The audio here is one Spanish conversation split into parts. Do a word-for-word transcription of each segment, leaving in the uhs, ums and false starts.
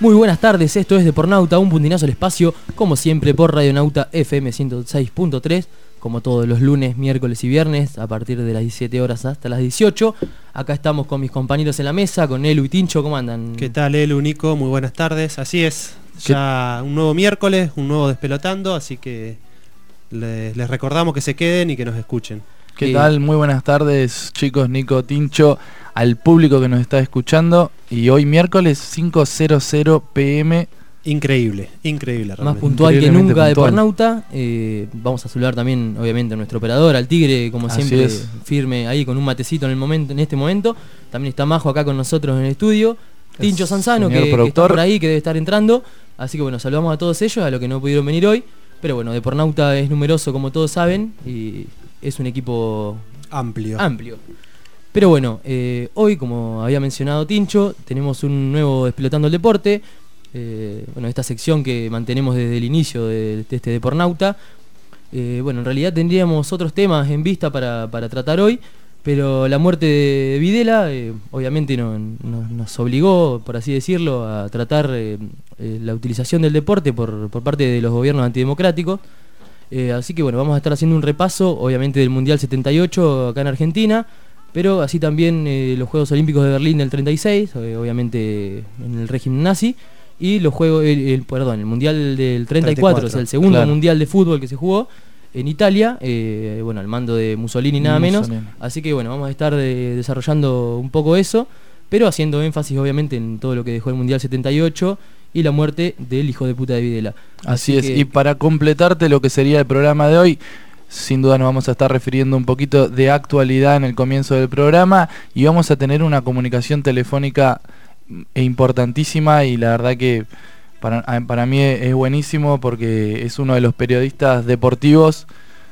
Muy buenas tardes, esto es Depornauta, un puntinazo al espacio, como siempre por Radionauta F M ciento seis punto tres, como todos los lunes, miércoles y viernes, a partir de las diecisiete horas hasta las dieciocho. Acá estamos con mis compañeros en la mesa, con Elu y Tincho, ¿cómo andan? ¿Qué tal, Elu, Nico? Muy buenas tardes, así es, ya un nuevo miércoles, un nuevo Despelotando, así que les, les recordamos que se queden y que nos escuchen. ¿Qué Sí. tal? Muy buenas tardes, chicos, Nico, Tincho, al público que nos está escuchando. Y hoy miércoles cinco pe eme. Increíble, increíble Más realmente. puntual que Increíblemente nunca de puntual. Depornauta. Eh, vamos a saludar también, obviamente, a nuestro operador, al Tigre, como Así siempre, es. firme ahí con un matecito en el momento, en este momento. También está Majo acá con nosotros en el estudio. Tincho Sanzano, que, señor que está productor. por ahí, que debe estar entrando. Así que bueno, saludamos a todos ellos, a los que no pudieron venir hoy. Pero bueno, Depornauta es numeroso, como todos saben, y es un equipo Amplio. amplio. Pero bueno, eh, hoy, como había mencionado Tincho, tenemos un nuevo Despelotando el Deporte. Eh, bueno, esta sección que mantenemos desde el inicio de, de este Depornauta. Eh, bueno, en realidad tendríamos otros temas en vista para, para tratar hoy, pero la muerte de Videla eh, obviamente no, no- nos obligó, por así decirlo, a tratar eh, eh, la utilización del deporte por, por parte de los gobiernos antidemocráticos. Eh, así que bueno, vamos a estar haciendo un repaso, obviamente, del Mundial setenta y ocho acá en Argentina, pero así también eh, los Juegos Olímpicos de Berlín del treinta y seis, eh, obviamente en el régimen nazi, y los Juegos, el, el- perdón, el Mundial del treinta y cuatro, treinta y cuatro, o sea, el segundo claro. Mundial de fútbol que se jugó en Italia, eh, bueno, al mando de Mussolini nada menos. Mussolini. Así que bueno, vamos a estar eh, desarrollando un poco eso, pero haciendo énfasis obviamente en todo lo que dejó el Mundial setenta y ocho y la muerte del hijo de puta de Videla. Así es, que- y para completarte lo que sería el programa de hoy, sin duda nos vamos a estar refiriendo un poquito de actualidad en el comienzo del programa y vamos a tener una comunicación telefónica e importantísima, y la verdad que para, a- para mí es buenísimo porque es uno de los periodistas deportivos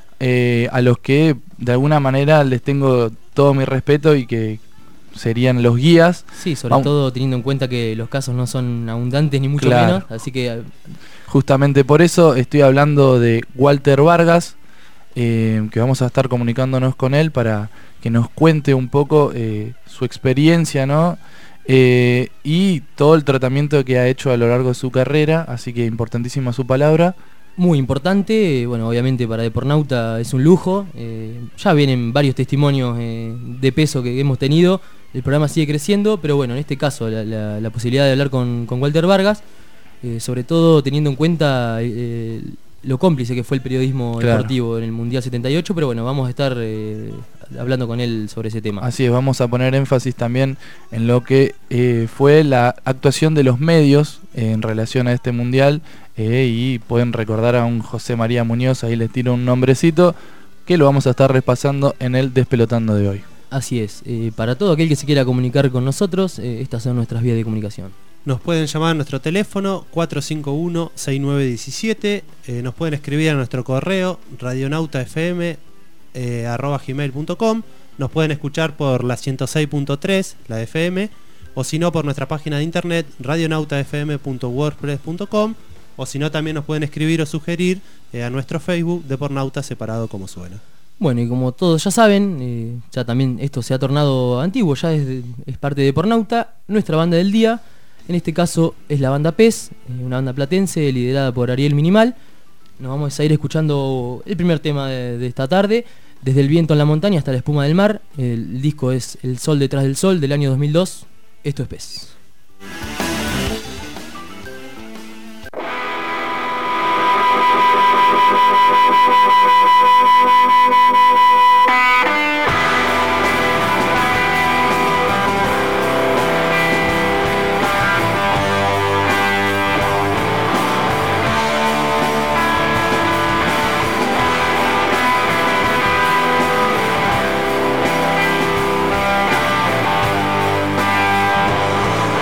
eh, a los que de alguna manera les tengo todo mi respeto y que serían los guías. Sí, sobre Vamos- todo teniendo en cuenta que los casos no son abundantes ni mucho Claro. menos, así que eh, Justamente por eso estoy hablando de Walter Vargas, eh, que vamos a estar comunicándonos con él para que nos cuente un poco eh, su experiencia, ¿no? Eh, y todo el tratamiento que ha hecho a lo largo de su carrera, así que importantísima su palabra. muy importante, eh, bueno, obviamente para Depornauta es un lujo, eh, ya vienen varios testimonios eh, de peso que hemos tenido, el programa sigue creciendo, pero bueno, en este caso la, la- la posibilidad de hablar con, con Walter Vargas, eh, sobre todo teniendo en cuenta eh, lo cómplice que fue el periodismo Claro. deportivo en el Mundial setenta y ocho, pero bueno, vamos a estar eh, hablando con él sobre ese tema. Así es, vamos a poner énfasis también en lo que eh, fue la actuación de los medios eh, en relación a este mundial, eh, y pueden recordar a un José María Muñoz, ahí les tiro un nombrecito, que lo vamos a estar repasando en el Despelotando de hoy. Así es, eh, para todo aquel que se quiera comunicar con nosotros, eh, estas son nuestras vías de comunicación. Nos pueden llamar a nuestro teléfono cuatro cinco uno, seis nueve uno siete, eh, nos pueden escribir a nuestro correo radionautafm eh, arroba gmail punto com, nos pueden escuchar por la ciento seis punto tres, la F M, o si no por nuestra página de internet radionautafm punto wordpress punto com, o si no también nos pueden escribir o sugerir eh, a nuestro Facebook Depornauta separado como suena. Bueno, y como todos ya saben, eh, ya también esto se ha tornado antiguo, ya es, es parte de Depornauta, nuestra banda del día. En este caso es la banda P E S, eh, una banda platense liderada por Ariel Minimal. Nos vamos a ir escuchando el primer tema de, de esta tarde, Desde el viento en la montaña hasta la espuma del mar. El disco es El sol detrás del sol, del año dos mil dos. Esto es P E S. Desde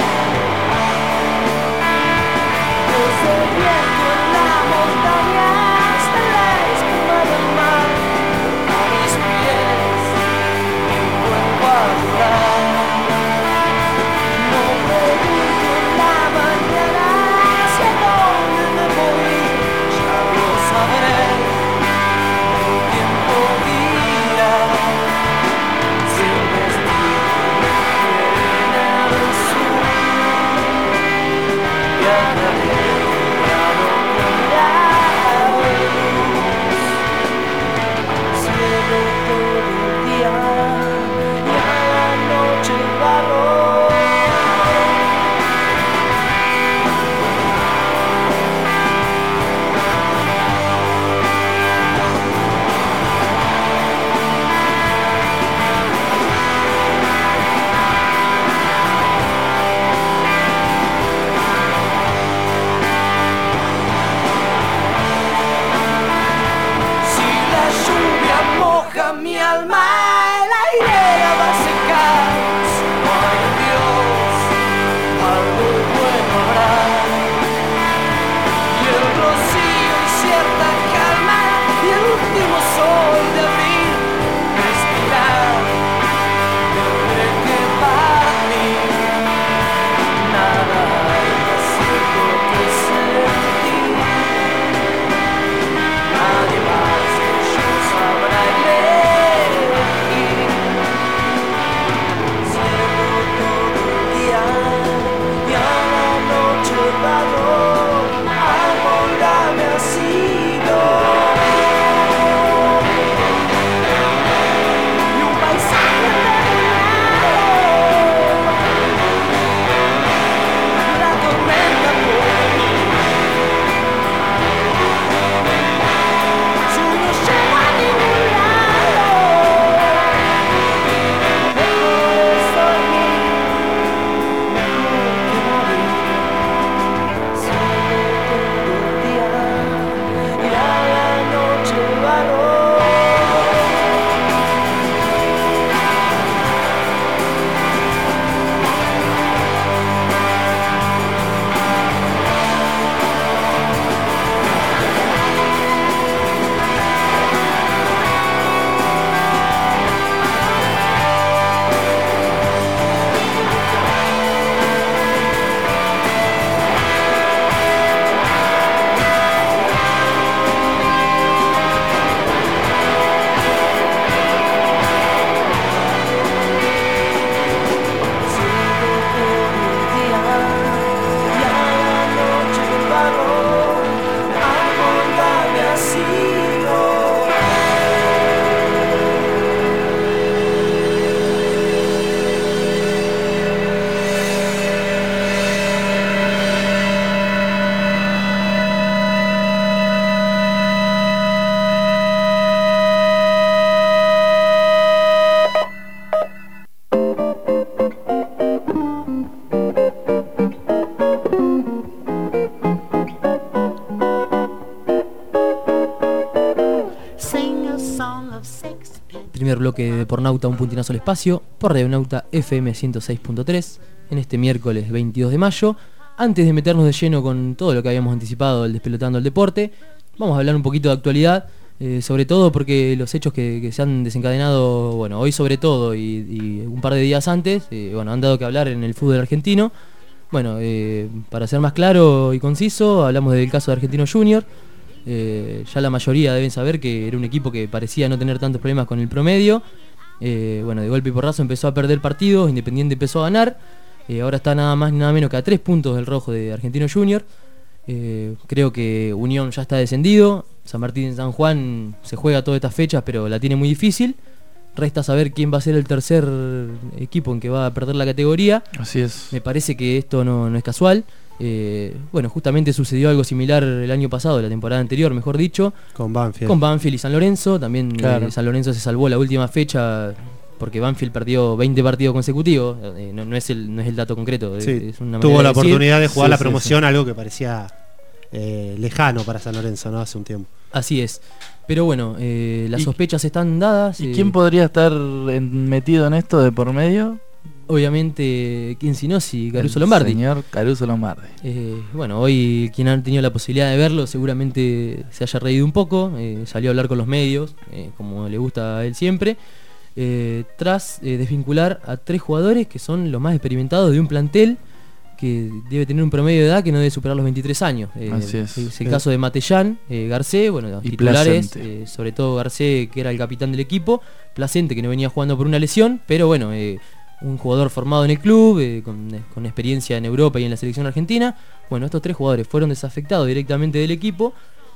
bloque de Depornauta, un puntinazo al espacio, por Radionauta F M ciento seis punto tres, en este miércoles veintidós de mayo. Antes de meternos de lleno con todo lo que habíamos anticipado, el Despelotando el Deporte, vamos a hablar un poquito de actualidad, eh, sobre todo porque los hechos que, que se han desencadenado, bueno, hoy sobre todo y, y un par de días antes, eh, bueno, han dado que hablar en el fútbol argentino. Bueno, eh, para ser más claro y conciso, hablamos del caso de Argentino Junior. Eh, ya la mayoría deben saber que era un equipo que parecía no tener tantos problemas con el promedio. Eh, bueno, de golpe y porrazo empezó a perder partidos, Independiente empezó a ganar. Eh, ahora está nada más ni nada menos que a tres puntos del rojo de Argentino Junior. Eh, creo que Unión ya está descendido. San Martín y San Juan se juega todas estas fechas, pero la tiene muy difícil. Resta saber quién va a ser el tercer equipo en que va a perder la categoría. Así es. Me parece que esto no, no es casual. Eh, bueno, justamente sucedió algo similar el año pasado, la temporada anterior, mejor dicho, con Banfield, con Banfield y San Lorenzo. También claro. eh, San Lorenzo se salvó la última fecha porque Banfield perdió veinte partidos consecutivos. Eh, no, no, es el, no es el dato concreto. Sí, es una tuvo la de oportunidad de jugar sí, la sí, promoción, sí. Algo que parecía eh, lejano para San Lorenzo, ¿no? Hace un tiempo. Así es. Pero bueno, eh, las sospechas están dadas. ¿Y eh, quién podría estar en, metido en esto de por medio? Obviamente, ¿quién si no? Si Caruso El Lombardi. Señor Caruso Lombardi. Eh, bueno, hoy quien ha tenido la posibilidad de verlo seguramente se haya reído un poco. Eh, salió a hablar con los medios, eh, como le gusta a él siempre. Eh, tras eh, desvincular a tres jugadores que son los más experimentados de un plantel que debe tener un promedio de edad que no debe superar los veintitrés años. Eh, Así es. Es el caso de Matellán, eh, Garcé, bueno, los y titulares, Placente. eh, sobre todo Garcé, que era el capitán del equipo, Placente, que no venía jugando por una lesión, pero bueno, eh, un jugador formado en el club, eh, con, con experiencia en Europa y en la selección argentina. Bueno, estos tres jugadores fueron desafectados directamente del equipo.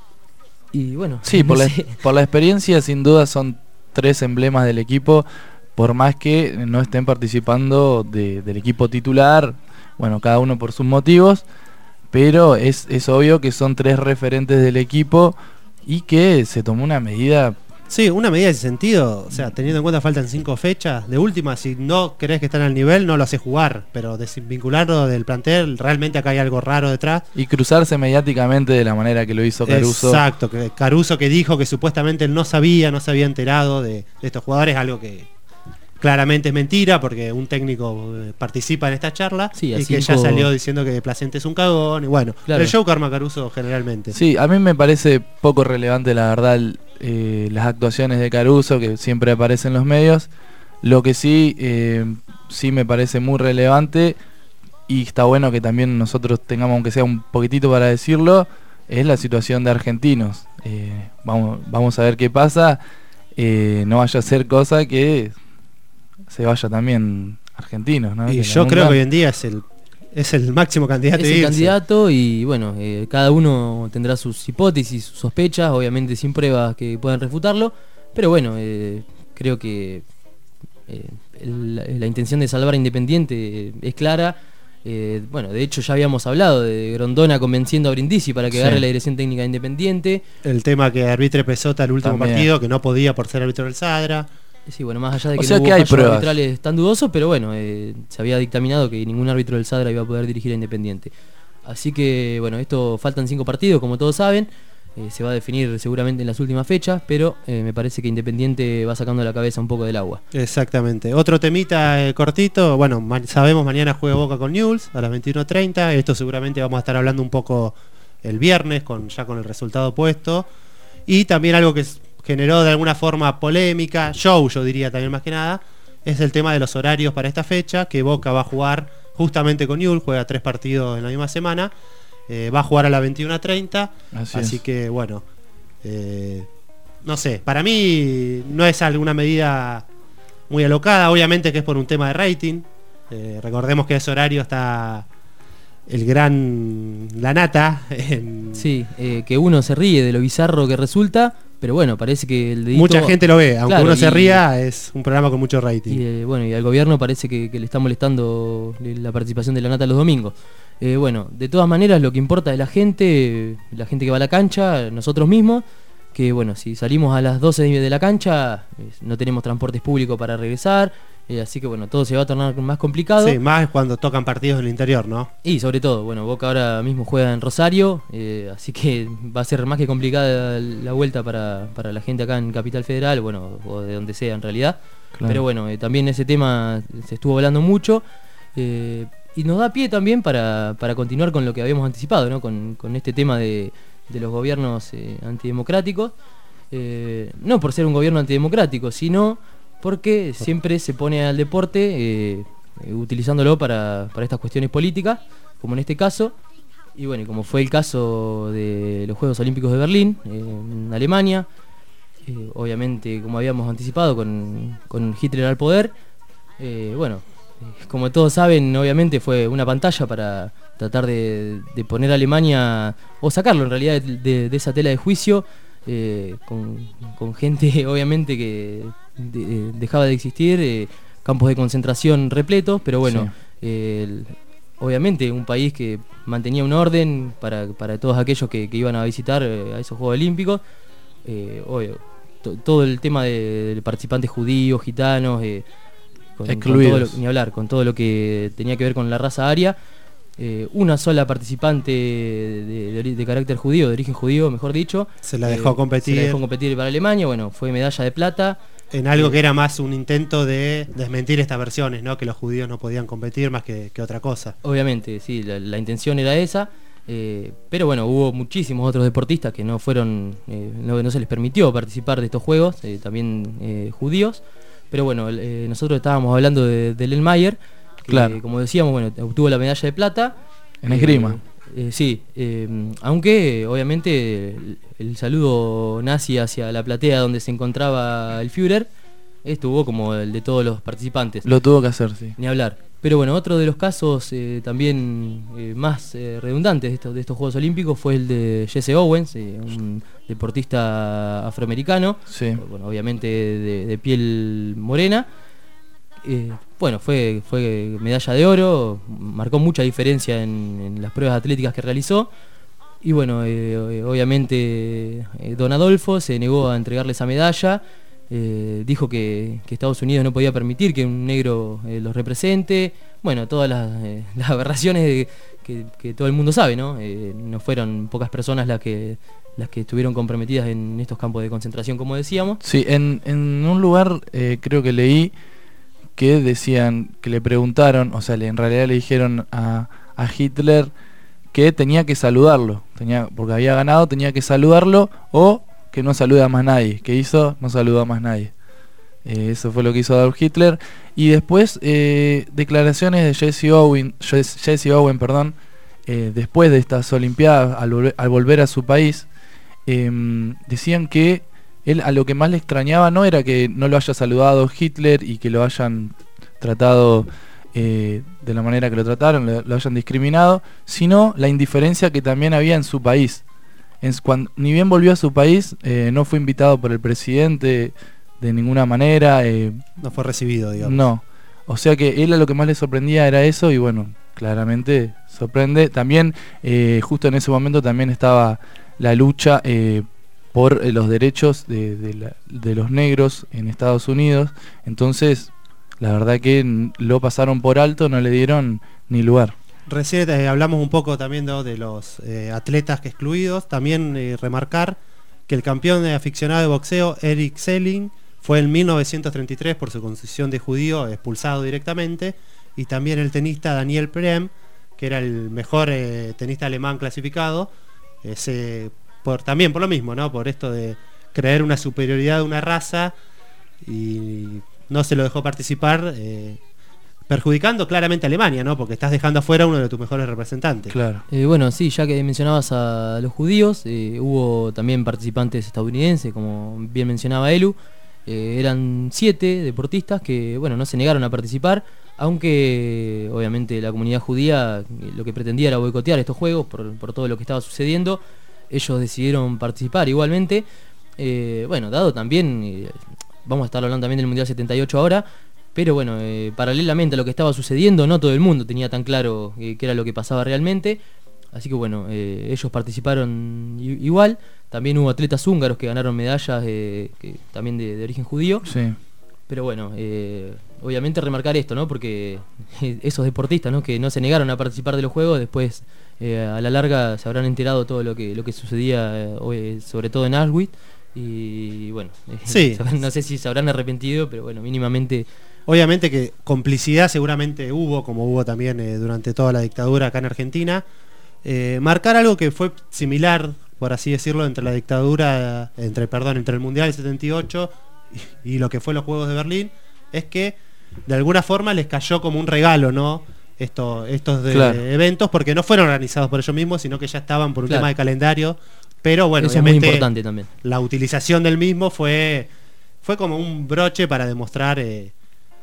Y bueno, sí, no por, la, sé. por la experiencia, sin duda son tres emblemas del equipo, por más que no estén participando de, del equipo titular. Bueno, cada uno por sus motivos, pero es, es obvio que son tres referentes del equipo y que se tomó una medida. Sí, una medida de sentido, o sea, teniendo en cuenta faltan cinco fechas, de última, si no crees que están al nivel, no lo haces jugar, pero desvincularlo del plantel, realmente acá hay algo raro detrás. Y cruzarse mediáticamente de la manera que lo hizo Caruso. Exacto, que Caruso que dijo que supuestamente él no sabía, no se había enterado de, de estos jugadores, algo que claramente es mentira, porque un técnico eh, participa en esta charla, Sí, a y que cinco- ya salió diciendo que Placente es un cagón, y bueno, Claro. el show que arma Caruso generalmente. Sí, a mí me parece poco relevante, la verdad, eh, las actuaciones de Caruso, que siempre aparecen en los medios. Lo que sí, eh, sí me parece muy relevante, y está bueno que también nosotros tengamos, aunque sea un poquitito para decirlo, es la situación de Argentinos. Eh, vamos, vamos a ver qué pasa. Eh, no vaya a ser cosa que se vaya también Argentinos, ¿no? Y Que yo la creo nunca- que hoy en día es el es el máximo candidato Es a el irse. candidato y bueno, eh, cada uno tendrá sus hipótesis, sus sospechas, obviamente sin pruebas que puedan refutarlo, pero bueno, eh, creo que eh, el- la intención de salvar a Independiente eh, es clara. Eh, bueno, de hecho ya habíamos hablado de Grondona convenciendo a Brindisi para que Sí. agarre la dirección técnica de Independiente. El tema que arbitre Pesota el último También. partido, que no podía por ser árbitro del Sadra. Sí, bueno, más allá de O que sea no hubo que hay fallos pruebas. arbitrales tan dudosos, pero bueno, eh, se había dictaminado que ningún árbitro del Sadra iba a poder dirigir a Independiente. Así que, bueno, esto faltan cinco partidos, como todos saben. Eh, se va a definir seguramente en las últimas fechas, pero eh, me parece que Independiente va sacando la cabeza un poco del agua. Exactamente. Otro temita eh, cortito. Bueno, ma- sabemos mañana juega Boca con Newell's a las veintiuno treinta. Esto seguramente vamos a estar hablando un poco el viernes, con ya con el resultado puesto. Y también algo que s- generó de alguna forma polémica, show yo diría también más que nada, es el tema de los horarios para esta fecha, que Boca va a jugar justamente con Newell's, juega tres partidos en la misma semana. Eh, va a jugar a las veintiuno treinta. Así Así, es. que bueno, eh, no sé, para mí no es alguna medida muy alocada, obviamente que es por un tema de rating. Eh, recordemos que ese horario está el gran La Nata en- Sí, eh, que uno se ríe de lo bizarro que resulta, pero bueno, parece que el dedito... mucha gente lo ve, aunque Claro, uno se y- ría, es un programa con mucho rating. Y eh, bueno, y al gobierno parece que, que le está molestando la participación de la nata los domingos. Eh, bueno, de todas maneras lo que importa es la gente, la gente que va a la cancha, nosotros mismos, que bueno, si salimos a las doce de la cancha, eh, no tenemos transportes públicos para regresar, Eh, así que bueno, todo se va a tornar más complicado. Sí, más cuando tocan partidos en el interior, ¿no? Y sobre todo, bueno, Boca ahora mismo juega en Rosario, eh, así que va a ser más que complicada la vuelta para, para la gente acá en Capital Federal, bueno, o de donde sea en realidad. Claro. Pero bueno, eh, también ese tema se estuvo hablando mucho, eh, y nos da pie también para, para continuar con lo que habíamos anticipado, ¿no? Con, con este tema de, de los gobiernos eh, antidemocráticos, eh, no por ser un gobierno antidemocrático, sino porque siempre se pone al deporte eh, eh, utilizándolo para, para estas cuestiones políticas, como en este caso, y bueno, como fue el caso de los Juegos Olímpicos de Berlín, eh, en Alemania, eh, obviamente, como habíamos anticipado, con, con Hitler al poder, eh, bueno, eh, como todos saben, obviamente fue una pantalla para tratar de, de poner a Alemania, o sacarlo en realidad de, de, de esa tela de juicio, eh, con, con gente obviamente que De, de, dejaba de existir, eh, campos de concentración repletos, pero bueno, sí. eh, el, obviamente un país que mantenía un orden para, para todos aquellos que, que iban a visitar eh, a esos Juegos Olímpicos, eh, obvio, to, todo el tema de, de participantes judíos, gitanos, eh, con, con todo lo, ni hablar, con todo lo que tenía que ver con la raza aria, eh, una sola participante de, de, de carácter judío, de origen judío, mejor dicho, se la dejó eh, competir, se la dejó competir para Alemania, bueno, fue medalla de plata. En algo que era más un intento de desmentir estas versiones, ¿no? Que los judíos no podían competir más que, que otra cosa. Obviamente, sí, la, la intención era esa, eh, pero bueno, hubo muchísimos otros deportistas que no fueron, eh, no, no se les permitió participar de estos juegos, eh, también eh, judíos, pero bueno, eh, nosotros estábamos hablando de, de Len Mayer, que claro. como decíamos, bueno, obtuvo la medalla de plata. En esgrima. Eh, eh, sí, eh, aunque obviamente el, el saludo nazi hacia la platea donde se encontraba el Führer estuvo como el de todos los participantes. Lo tuvo que hacer, sí. Ni hablar. Pero bueno, otro de los casos eh, también eh, más eh, redundantes de estos, de estos Juegos Olímpicos fue el de Jesse Owens, eh, un deportista afroamericano, sí. bueno, obviamente de, de piel morena. Eh, bueno, fue, fue medalla de oro, marcó mucha diferencia en, en las pruebas atléticas que realizó. Y bueno, eh, obviamente eh, Don Adolfo se negó a entregarle esa medalla, eh, dijo que, que Estados Unidos no podía permitir que un negro eh, los represente. Bueno, todas las, eh, las aberraciones de, que, que todo el mundo sabe, ¿no? Eh, no fueron pocas personas las que, las que estuvieron comprometidas en estos campos de concentración, como decíamos. Sí, en, en un lugar eh, creo que leí que decían, que le preguntaron, o sea, le, en realidad le dijeron a, a Hitler que tenía que saludarlo, tenía, porque había ganado, tenía que saludarlo, o que no saluda a más nadie. ¿Qué hizo? No saludó a más nadie. Eh, eso fue lo que hizo Adolf Hitler. Y después, eh, declaraciones de Jesse Owen, Jesse, Jesse Owen, perdón, eh, después de estas Olimpiadas, al, volver, al volver a su país, eh, decían que él a lo que más le extrañaba no era que no lo haya saludado Hitler y que lo hayan tratado eh, de la manera que lo trataron, lo, lo hayan discriminado, sino la indiferencia que también había en su país. En, cuando, ni bien volvió a su país, eh, no fue invitado por el presidente de ninguna manera. Eh, no fue recibido, digamos. No. O sea que él a lo que más le sorprendía era eso, y bueno, claramente sorprende. También, eh, justo en ese momento también estaba la lucha eh, por los derechos de, de, la, de los negros en Estados Unidos. Entonces, la verdad que lo pasaron por alto, no le dieron ni lugar. Recién eh, hablamos un poco también ¿no? de los eh, atletas que excluidos. También eh, remarcar que el campeón de aficionado de boxeo, Eric Selling, fue en mil novecientos treinta y tres por su condición de judío expulsado directamente. Y también el tenista Daniel Prem, que era el mejor eh, tenista alemán clasificado, eh, se, por, también por lo mismo, ¿no? Por esto de creer una superioridad de una raza, y no se lo dejó participar, eh, perjudicando claramente a Alemania, ¿no? Porque estás dejando afuera uno de tus mejores representantes. Claro. Eh, bueno, sí, ya que mencionabas a los judíos, eh, hubo también participantes estadounidenses, como bien mencionaba Elu. Eh, eran siete deportistas que, bueno, no se negaron a participar, aunque obviamente la comunidad judía eh, lo que pretendía era boicotear estos juegos por, por todo lo que estaba sucediendo. Ellos decidieron participar igualmente. Eh, bueno, dado también, eh, vamos a estar hablando también del Mundial setenta y ocho ahora, pero bueno, eh, paralelamente a lo que estaba sucediendo, no todo el mundo tenía tan claro eh, qué era lo que pasaba realmente. Así que bueno, eh, ellos participaron igual. También hubo atletas húngaros que ganaron medallas, eh, que, también de, de origen judío. Sí. Pero bueno, eh, obviamente remarcar esto, ¿no? Porque esos deportistas, ¿no? Que no se negaron a participar de los juegos, después eh, a la larga se habrán enterado todo lo que lo que sucedía, eh, sobre todo en Auschwitz, y bueno, sí. no sé si se habrán arrepentido, pero bueno, mínimamente... Obviamente que complicidad seguramente hubo, como hubo también eh, durante toda la dictadura acá en Argentina. Eh, marcar algo que fue similar, por así decirlo, entre la dictadura, entre perdón, entre el Mundial del setenta y ocho y, y lo que fue los Juegos de Berlín, es que de alguna forma les cayó como un regalo, ¿no? Esto, estos de, claro. eventos, porque no fueron organizados por ellos mismos, sino que ya estaban por un claro. tema de calendario. Pero bueno, eso es muy importante también. La utilización del mismo fue, fue como un broche para demostrar... Eh,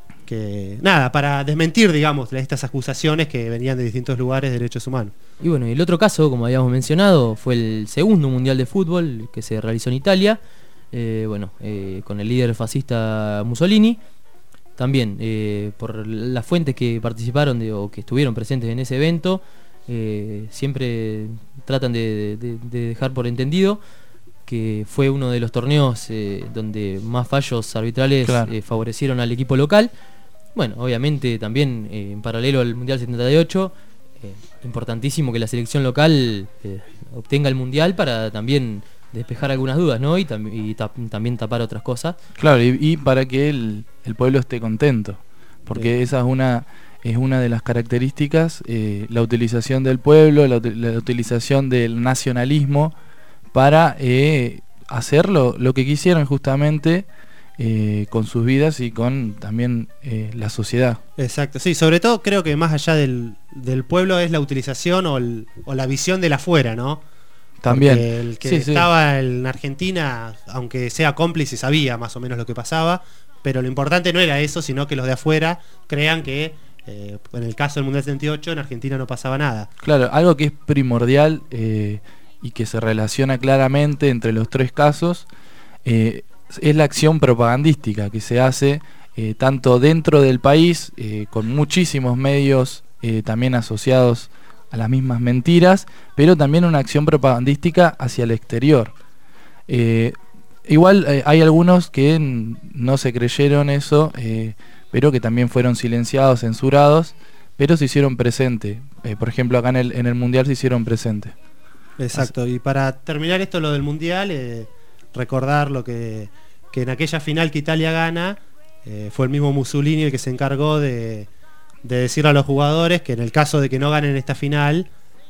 que nada, para desmentir, digamos, estas acusaciones que venían de distintos lugares de derechos humanos. Y bueno, el otro caso, como habíamos mencionado, fue el segundo Mundial de Fútbol que se realizó en Italia, eh, bueno, eh, con el líder fascista Mussolini. También, eh, por las fuentes que participaron de, o que estuvieron presentes en ese evento, eh, siempre tratan de, de, de dejar por entendido que fue uno de los torneos eh, donde más fallos arbitrales claro. eh, favorecieron al equipo local. Bueno, obviamente también eh, en paralelo al Mundial setenta y ocho, eh, importantísimo que la selección local eh, obtenga el Mundial para también despejar algunas dudas, ¿no? Y, tam y ta también tapar otras cosas. Claro, y, y para que el, el pueblo esté contento, porque sí. esa es una, es una de las características, eh, la utilización del pueblo, la, la utilización del nacionalismo para eh, hacer lo, lo que quisieron justamente eh, con sus vidas y con también eh, la sociedad. Exacto, sí, sobre todo creo que más allá del, del pueblo es la utilización o, el, o la visión del afuera, ¿no? También. Porque el que sí, estaba sí. en Argentina, aunque sea cómplice, sabía más o menos lo que pasaba, pero lo importante no era eso, sino que los de afuera crean que eh, en el caso del Mundial setenta y ocho en Argentina no pasaba nada. Claro, algo que es primordial eh, y que se relaciona claramente entre los tres casos eh, es la acción propagandística que se hace eh, tanto dentro del país, eh, con muchísimos medios eh, también asociados a las mismas mentiras, pero también una acción propagandística hacia el exterior. Eh, igual eh, hay algunos que no se creyeron eso, eh, pero que también fueron silenciados, censurados, pero se hicieron presente. Eh, por ejemplo, acá en el, en el Mundial se hicieron presente. Exacto, y para terminar esto, lo del Mundial, eh, recordar lo que, que en aquella final que Italia gana, eh, fue el mismo Mussolini el que se encargó de, de decirle a los jugadores que en el caso de que no ganen esta final,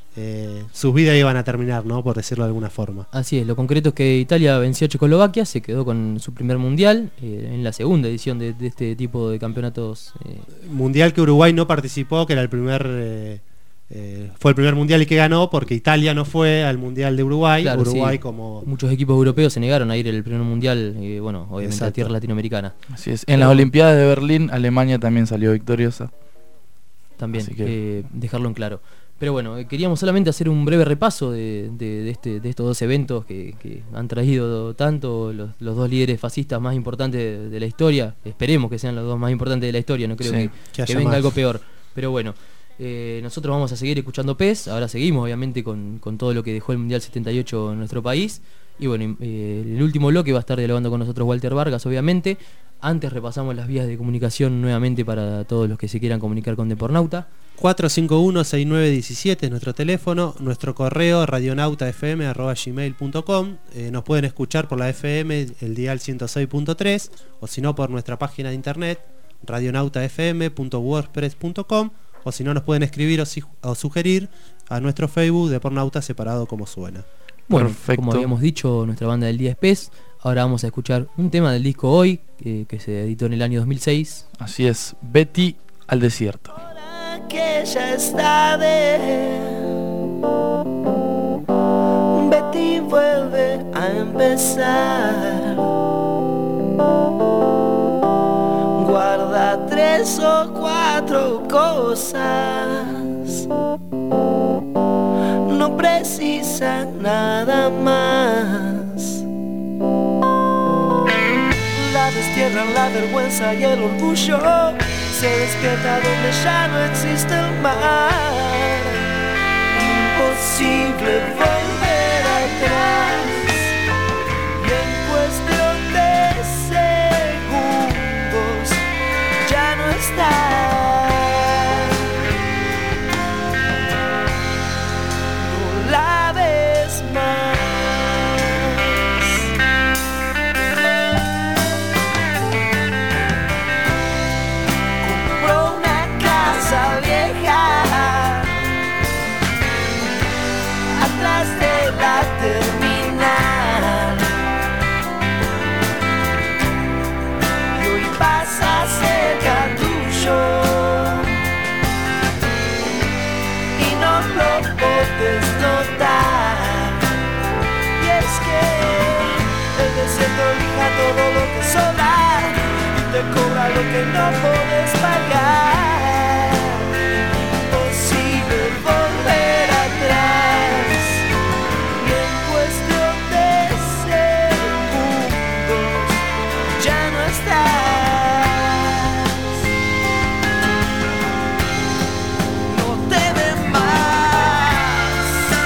eh, sus vidas iban a terminar, ¿no? Por decirlo de alguna forma. Así es, lo concreto es que Italia venció a Checoslovaquia, se quedó con su primer Mundial, eh, en la segunda edición de, de este tipo de campeonatos. Eh. Mundial que Uruguay no participó, que era el primer... Eh, Eh, fue el primer mundial que ganó porque Italia no fue al mundial de Uruguay. Claro, Uruguay sí. como muchos equipos europeos se negaron a ir el primer mundial, eh, bueno, obviamente Exacto. a tierra latinoamericana. Así es. En Pero, las Olimpiadas de Berlín, Alemania también salió victoriosa. También, que... eh, dejarlo en claro. Pero bueno, eh, queríamos solamente hacer un breve repaso de, de, de, este, de estos dos eventos que, que han traído tanto los, los dos líderes fascistas más importantes de, de la historia. Esperemos que sean los dos más importantes de la historia, no creo sí, que, que, que venga más. algo peor. Pero bueno. Eh, nosotros vamos a seguir escuchando P E S, ahora seguimos obviamente con, con todo lo que dejó el Mundial setenta y ocho en nuestro país. Y bueno, eh, el último bloque va a estar dialogando con nosotros Walter Vargas, obviamente. Antes repasamos las vías de comunicación nuevamente para todos los que se quieran comunicar con Depornauta. cuatro cinco uno, seis nueve uno siete es nuestro teléfono, nuestro correo radionautafm arroba gmail punto com. eh, Nos pueden escuchar por la F M, el dial ciento seis punto tres, o si no por nuestra página de internet radionautafm punto wordpress punto com. O si no, nos pueden escribir o, si, o sugerir a nuestro Facebook Depornauta separado como suena. Bueno, perfecto. Como habíamos dicho, nuestra banda del día es P E S. Ahora vamos a escuchar un tema del disco Hoy, eh, que se editó en el año dos mil seis. Así es, Betty al desierto. Ahora que ya es tarde, Betty vuelve a empezar. Guarda tres o cuatro cosas, no precisa nada más. La destierran la vergüenza y el orgullo, se despierta donde ya no existe el mar. Imposible volver atrás, y en cuestión de segundos ya no mundo elija todo lo que sobra y te cobra lo que no puedes pagar. Imposible volver atrás y en cuestión de segundos ya no estás. No te ven más.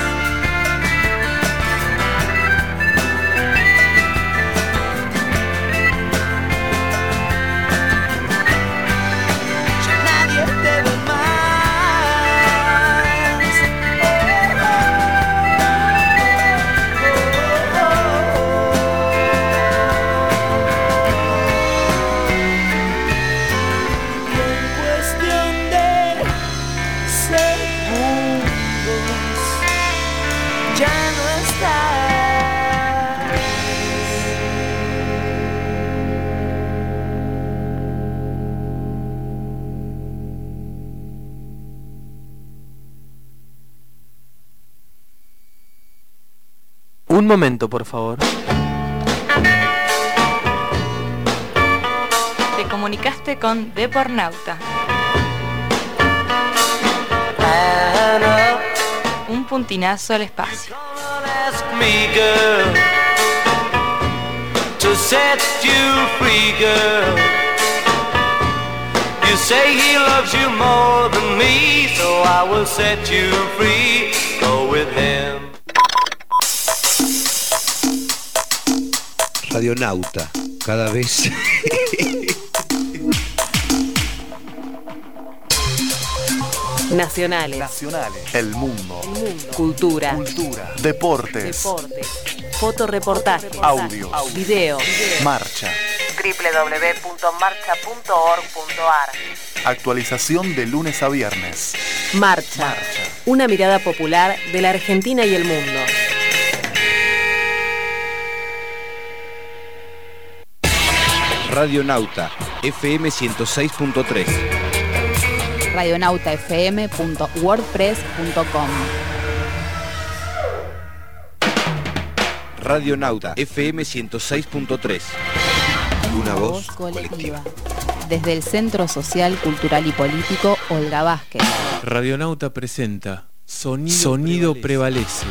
Ya nadie te ve más. Oh, oh, oh, oh, oh. Y en cuestión de segundos ya no estás. Un momento, por favor. Te comunicaste con Depornauta. Anna, Un puntinazo al espacio. don't ask me, girl, to set you free, girl. You say he loves you more than me, so I will set you free. Go with him. Radionauta, cada vez Nacionales. Nacionales. El mundo. Cultura. Cultura. Deportes. Deportes. Fotoreportajes. Audios. Video. Marcha. doble u doble u doble u punto marcha punto org punto a r. Actualización de lunes a viernes. Marcha. Una mirada popular de la Argentina y el mundo. Radionauta, F M ciento seis punto tres. radionauta f m punto wordpress punto com. Radionauta, F M ciento seis punto tres. Una voz colectiva. Desde el Centro Social, Cultural y Político Olga Vázquez. Radionauta presenta Sonido, Sonido prevalece.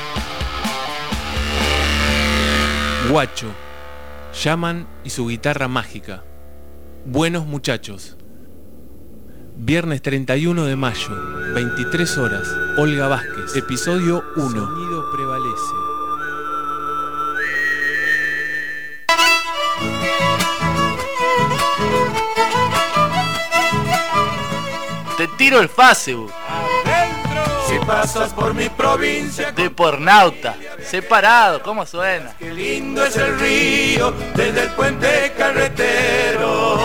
Guacho, Llaman y su guitarra mágica. Buenos muchachos. Viernes treinta y uno de mayo, veintitrés horas, Olga Vázquez, episodio uno. Sonido prevalece. Te tiro el Facebook. Si pasas por mi provincia, Depornauta. Separado, ¿cómo suena? qué lindo es el río desde el puente carretero.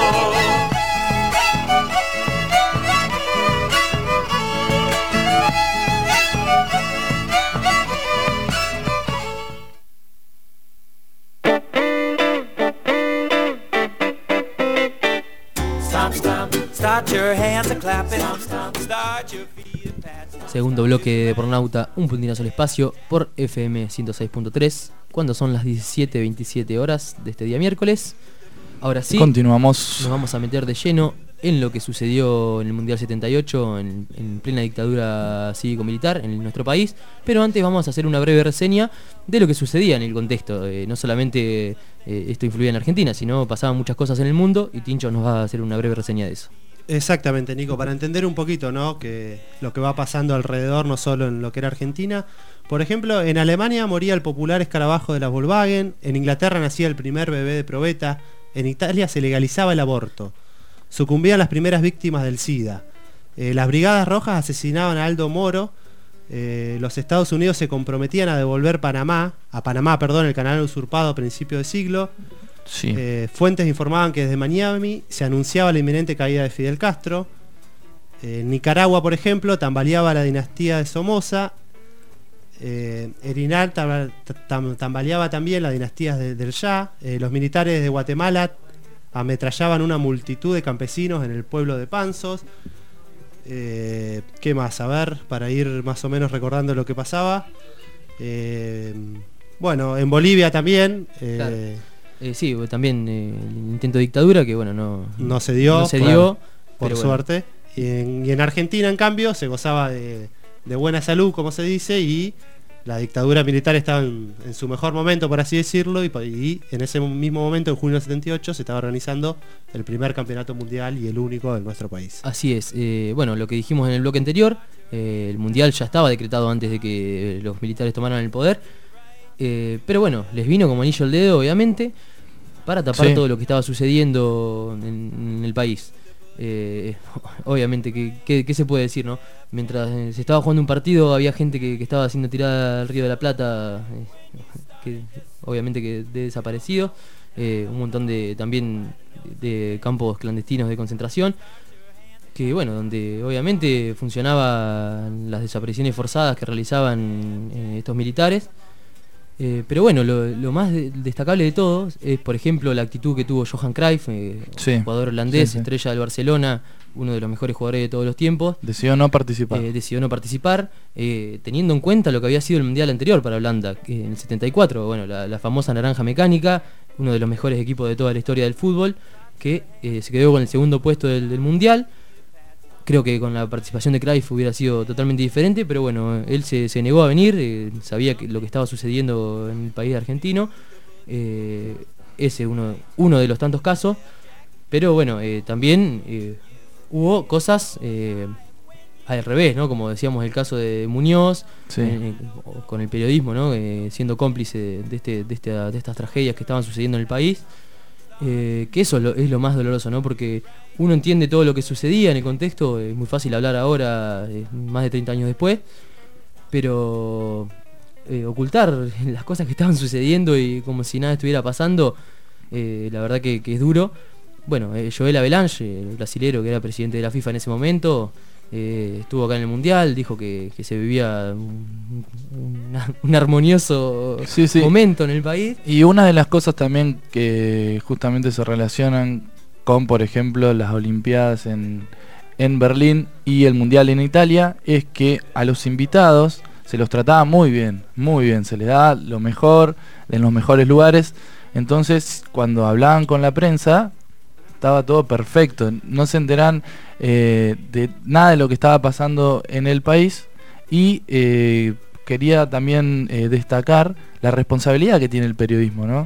Start your hands a clapping. Start your feet patting. Segundo bloque de Depornauta, un puntinazo al espacio por F M ciento seis punto tres, cuando son las diecisiete veintisiete horas de este día miércoles. Ahora sí, Continuamos. nos vamos a meter de lleno en lo que sucedió en el Mundial setenta y ocho, en, en plena dictadura cívico-militar en nuestro país. Pero antes vamos a hacer una breve reseña de lo que sucedía en el contexto. Eh, no solamente eh, esto influía en Argentina, sino pasaban muchas cosas en el mundo, y Tincho nos va a hacer una breve reseña de eso. Exactamente, Nico, para entender un poquito, ¿no?, que lo que va pasando alrededor, no solo en lo que era Argentina. Por ejemplo, en Alemania moría el popular escarabajo de la Volkswagen, en Inglaterra nacía el primer bebé de probeta, en Italia se legalizaba el aborto, sucumbían las primeras víctimas del SIDA, eh, las Brigadas Rojas asesinaban a Aldo Moro, eh, los Estados Unidos se comprometían a devolver Panamá, a Panamá, perdón, el canal usurpado a principios de siglo. Sí. Eh, fuentes informaban que desde Miami se anunciaba la inminente caída de Fidel Castro. En eh, Nicaragua, por ejemplo, tambaleaba la dinastía de Somoza. Eh, Erinal tam, tam, tambaleaba también la dinastía de, del Shah. Eh, los militares de Guatemala ametrallaban una multitud de campesinos en el pueblo de Panzos. Eh, ¿Qué más? A ver, para ir más o menos recordando lo que pasaba. Eh, bueno, en Bolivia también. Eh, Claro. Eh, sí, también eh, el intento de dictadura que bueno no, no se dio, no se dio por, por bueno. suerte. Y en, y en Argentina, en cambio, se gozaba de, de buena salud, como se dice, y la dictadura militar estaba en, en su mejor momento, por así decirlo, y, y en ese mismo momento, en junio del setenta y ocho, se estaba organizando el primer campeonato mundial y el único de nuestro país. Así es. Eh, bueno, lo que dijimos en el bloque anterior, eh, el mundial ya estaba decretado antes de que los militares tomaran el poder, eh, pero bueno, les vino como anillo al dedo, obviamente, para tapar sí. todo lo que estaba sucediendo en, en el país. Eh, obviamente, ¿qué, qué, ¿qué se puede decir, no? Mientras eh, se estaba jugando un partido, había gente que, que estaba siendo tirada al Río de la Plata, eh, que obviamente que de desaparecido, eh, un montón de también de campos clandestinos de concentración, que bueno, donde obviamente funcionaban las desapariciones forzadas que realizaban eh, estos militares. Eh, pero bueno, lo, lo más de, destacable de todo es, por ejemplo, la actitud que tuvo Johan Cruyff, eh, sí, jugador holandés, sí, sí. estrella del Barcelona, uno de los mejores jugadores de todos los tiempos. Decidió no participar. Eh, decidió no participar, eh, teniendo en cuenta lo que había sido el mundial anterior para Holanda, que en el setenta y cuatro, bueno, la, la famosa naranja mecánica, uno de los mejores equipos de toda la historia del fútbol, que eh, se quedó con el segundo puesto del, del mundial. Creo que con la participación de Cruyff hubiera sido totalmente diferente, pero bueno, él se, se negó a venir, eh, sabía que lo que estaba sucediendo en el país argentino, eh, ese uno, uno de los tantos casos, pero bueno, eh, también eh, hubo cosas eh, al revés, ¿no? Como decíamos el caso de Muñoz, sí. eh, con el periodismo, ¿no? Eh, siendo cómplice de, este, de, este, de estas tragedias que estaban sucediendo en el país. Eh, que eso es lo, es lo más doloroso, ¿no? Porque uno entiende todo lo que sucedía en el contexto, es muy fácil hablar ahora, eh, más de treinta años después, pero eh, ocultar las cosas que estaban sucediendo y como si nada estuviera pasando, eh, la verdad que, que es duro. Bueno, eh, Joel Avelange, el brasilero que era presidente de la FIFA en ese momento, eh, estuvo acá en el Mundial, dijo que, que se vivía un, un, un armonioso sí, sí. momento en el país. Y una de las cosas también que justamente se relacionan con, por ejemplo, las Olimpiadas en, en Berlín y el Mundial en Italia, es que a los invitados se los trataba muy bien, muy bien, se les da lo mejor, en los mejores lugares. Entonces, cuando hablaban con la prensa, estaba todo perfecto, no se enteran eh, de nada de lo que estaba pasando en el país. Y eh, quería también eh, destacar la responsabilidad que tiene el periodismo, ¿no?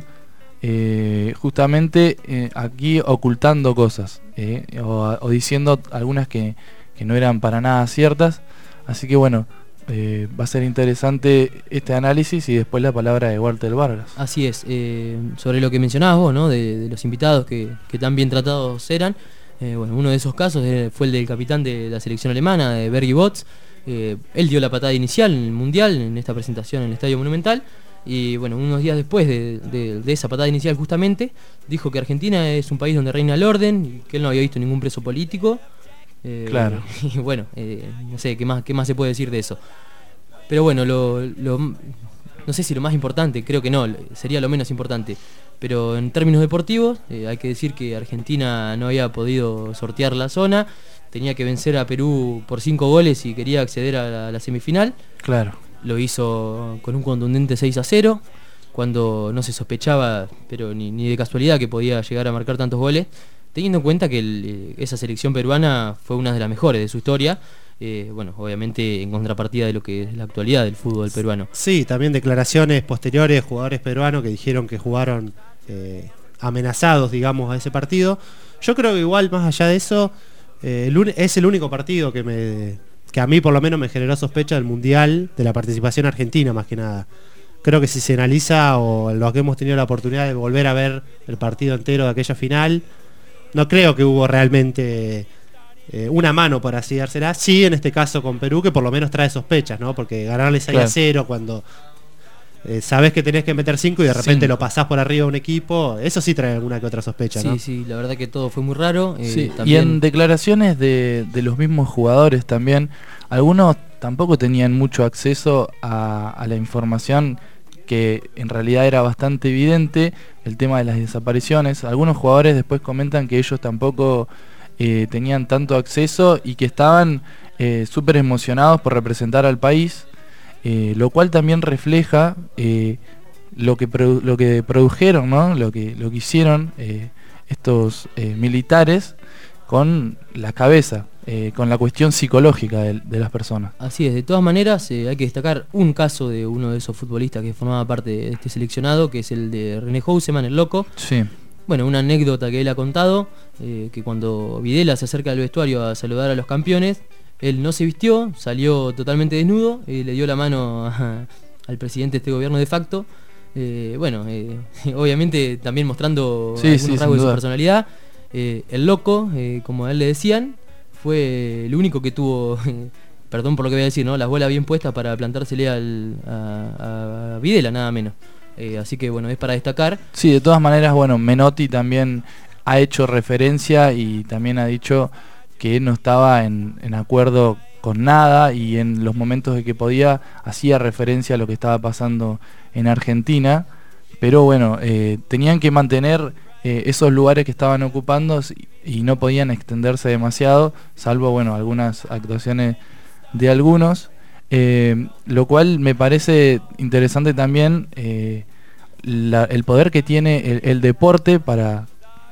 Eh, justamente eh, aquí ocultando cosas eh, o, o diciendo algunas que, que no eran para nada ciertas. Así que bueno, eh, va a ser interesante este análisis y después la palabra de Walter Vargas. Así es, eh, sobre lo que mencionabas vos, ¿no? de, de los invitados que, que tan bien tratados eran. Eh, bueno, uno de esos casos fue el del capitán de la selección alemana, de Bergi Bots. Eh, él dio la patada inicial en el Mundial, en esta presentación en el Estadio Monumental. Y bueno, unos días después de, de, de esa patada inicial justamente, dijo que Argentina es un país donde reina el orden y que él no había visto ningún preso político. Eh, claro. Y bueno, eh, no sé, ¿qué más, qué más se puede decir de eso? Pero bueno, lo, lo, no sé si lo más importante, creo que no, sería lo menos importante. Pero en términos deportivos, eh, hay que decir que Argentina no había podido sortear la zona, tenía que vencer a Perú por cinco goles y quería acceder a la, a la semifinal. Claro. Lo hizo con un contundente seis a cero, cuando no se sospechaba, pero ni, ni de casualidad, que podía llegar a marcar tantos goles, teniendo en cuenta que el, esa selección peruana fue una de las mejores de su historia. Eh, bueno, obviamente en contrapartida de lo que es la actualidad del fútbol peruano. Sí, también declaraciones posteriores, jugadores peruanos que dijeron que jugaron eh, amenazados, digamos, a ese partido. Yo creo que igual, más allá de eso, eh, el un, es el único partido que me que a mí por lo menos me generó sospecha del Mundial, de la participación argentina más que nada. Creo que si se analiza, o los que hemos tenido la oportunidad de volver a ver el partido entero de aquella final, no creo que hubo realmente eh, una mano, por así dársela. Sí, en este caso con Perú, que por lo menos trae sospechas, ¿no? Porque ganarle seis a cero cuando eh, sabés que tenés que meter cinco y de repente sí. lo pasás por arriba a un equipo, eso sí trae alguna que otra sospecha, sí, ¿no? Sí, sí, la verdad que todo fue muy raro. Eh, sí. también... Y en declaraciones de, de los mismos jugadores también, algunos tampoco tenían mucho acceso a, a la información, que en realidad era bastante evidente, el tema de las desapariciones. Algunos jugadores después comentan que ellos tampoco eh, tenían tanto acceso y que estaban eh, súper emocionados por representar al país, eh, lo cual también refleja eh, lo que produ- lo que produjeron, ¿no? Lo que lo que hicieron eh, estos eh, militares con la cabeza, eh, con la cuestión psicológica de, de las personas. Así es, de todas maneras eh, hay que destacar un caso de uno de esos futbolistas que formaba parte de este seleccionado, que es el de René Houseman, el loco. Sí. Bueno, una anécdota que él ha contado, eh, que cuando Videla se acerca al vestuario a saludar a los campeones, él no se vistió, salió totalmente desnudo, y le dio la mano a, al presidente de este gobierno de facto. Eh, bueno, eh, obviamente también mostrando sí, algunos sí, rasgos de su duda. personalidad. Eh, el loco, eh, como a él le decían, fue el único que tuvo, eh, perdón por lo que voy a decir, ¿no? Las bolas bien puestas para plantársele al, a, a Videla, nada menos. Eh, así que bueno, es para destacar. Sí, de todas maneras, bueno, Menotti también ha hecho referencia y también ha dicho que no estaba en, en acuerdo con nada, y en los momentos en que podía hacía referencia a lo que estaba pasando en Argentina, pero bueno, eh, tenían que mantener eh, esos lugares que estaban ocupando y, y no podían extenderse demasiado, salvo bueno algunas actuaciones de algunos. Eh, lo cual me parece interesante también, eh, la, el poder que tiene el, el deporte para,